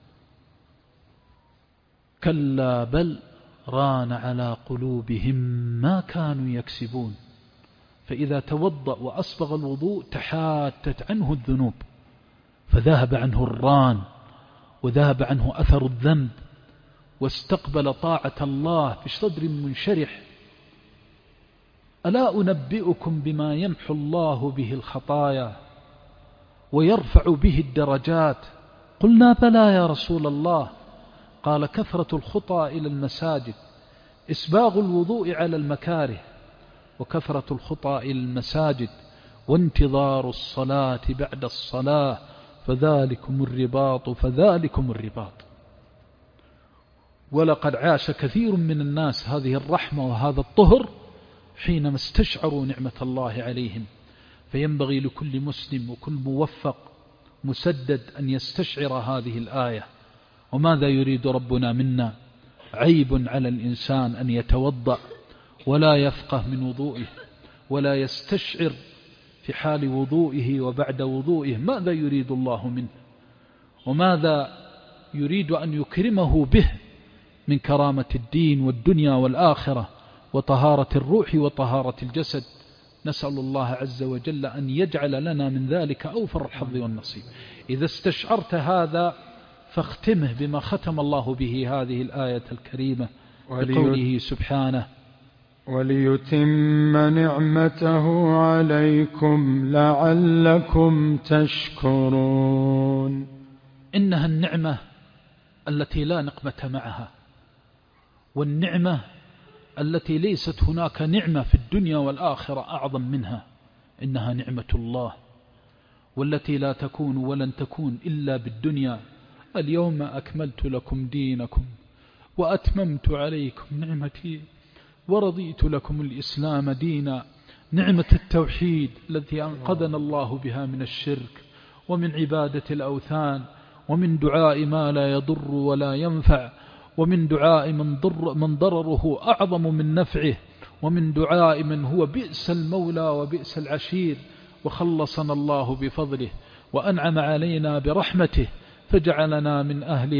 كلا بل ران على قلوبهم ما كانوا يكسبون. فإذا توضأ وأسبغ الوضوء تحاتت عنه الذنوب، فذهب عنه الران وذهب عنه أثر الذنب واستقبل طاعة الله بصدر منشرح. ألا أنبئكم بما يمحو الله به الخطايا ويرفع به الدرجات؟ قلنا بلى يا رسول الله. قال كثرة الخطى إلى المساجد، إسباغ الوضوء على المكاره، وكثرة الخطى إلى المساجد، وانتظار الصلاة بعد الصلاة، فذلكم الرباط فذلكم الرباط. ولقد عاش كثير من الناس هذه الرحمة وهذا الطهر حينما استشعروا نعمة الله عليهم. فينبغي لكل مسلم وكل موفق مسدد أن يستشعر هذه الآية. وماذا يريد ربنا منا؟ عيب على الإنسان أن يتوضأ ولا يفقه من وضوئه ولا يستشعر في حال وضوئه وبعد وضوئه ماذا يريد الله منه وماذا يريد أن يكرمه به من كرامة الدين والدنيا والآخرة وطهارة الروح وطهارة الجسد. نسأل الله عز وجل أن يجعل لنا من ذلك أوفر الحظ والنصيب. إذا استشعرت هذا فاختمه بما ختم الله به هذه الآية الكريمة بقوله سبحانه: وليتم نعمته عليكم لعلكم تشكرون. إنها النعمة التي لا نقمة معها، والنعمة التي ليست هناك نعمة في الدنيا والآخرة أعظم منها. إنها نعمة الله، والتي لا تكون ولن تكون إلا بالدنيا. اليوم أكملت لكم دينكم وأتممت عليكم نعمتي ورضيت لكم الإسلام دينا. نعمة التوحيد التي أنقذنا الله بها من الشرك ومن عبادة الأوثان ومن دعاء ما لا يضر ولا ينفع، ومن دعاء من, ضر من ضرره أعظم من نفعه، ومن دعاء من هو بئس المولى وبئس العشير. وخلصنا الله بفضله وأنعم علينا برحمته فجعلنا من أهل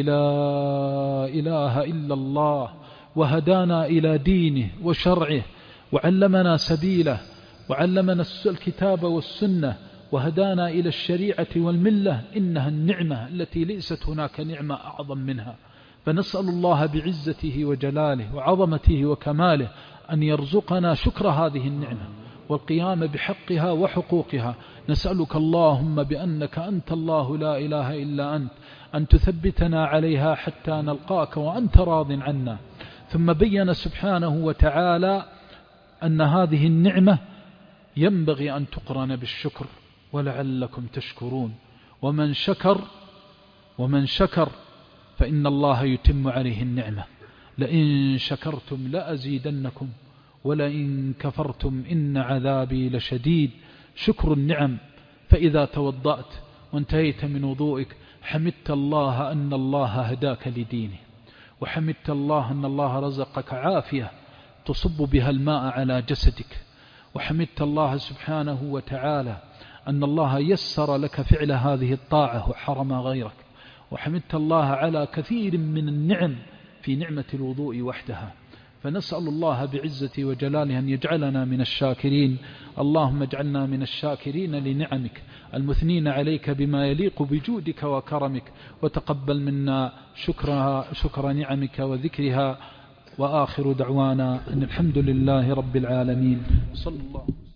لا إله إلا الله، وهدانا إلى دينه وشرعه، وعلمنا سبيله، وعلمنا الكتاب والسنة، وهدانا إلى الشريعة والملة. إنها النعمة التي ليست هناك نعمة أعظم منها. فنسأل الله بعزته وجلاله وعظمته وكماله أن يرزقنا شكر هذه النعمة والقيام بحقها وحقوقها. نسألك اللهم بأنك أنت الله لا إله إلا أنت أن تثبتنا عليها حتى نلقاك وأنت راض عنا. ثم بين سبحانه وتعالى أن هذه النعمة ينبغي أن تقرن بالشكر ولعلكم تشكرون. ومن شكر ومن شكر فإن الله يتم عليه النعمة. لئن شكرتم لأزيدنكم ولئن كفرتم إن عذابي لشديد. شكر النعم. فإذا توضأت وانتهيت من وضوئك حمدت الله أن الله هداك لدينه، وحمدت الله أن الله رزقك عافية تصب بها الماء على جسدك، وحمدت الله سبحانه وتعالى أن الله يسر لك فعل هذه الطاعة وحرم غيرك، وحمدت الله على كثير من النعم في نعمة الوضوء وحدها. فنسأل الله بعزته وجلاله أن يجعلنا من الشاكرين. اللهم اجعلنا من الشاكرين لنعمك المثنين عليك بما يليق بجودك وكرمك، وتقبل منا شكرها شكر نعمك وذكرها. وآخر دعوانا أن الحمد لله رب العالمين. صلى الله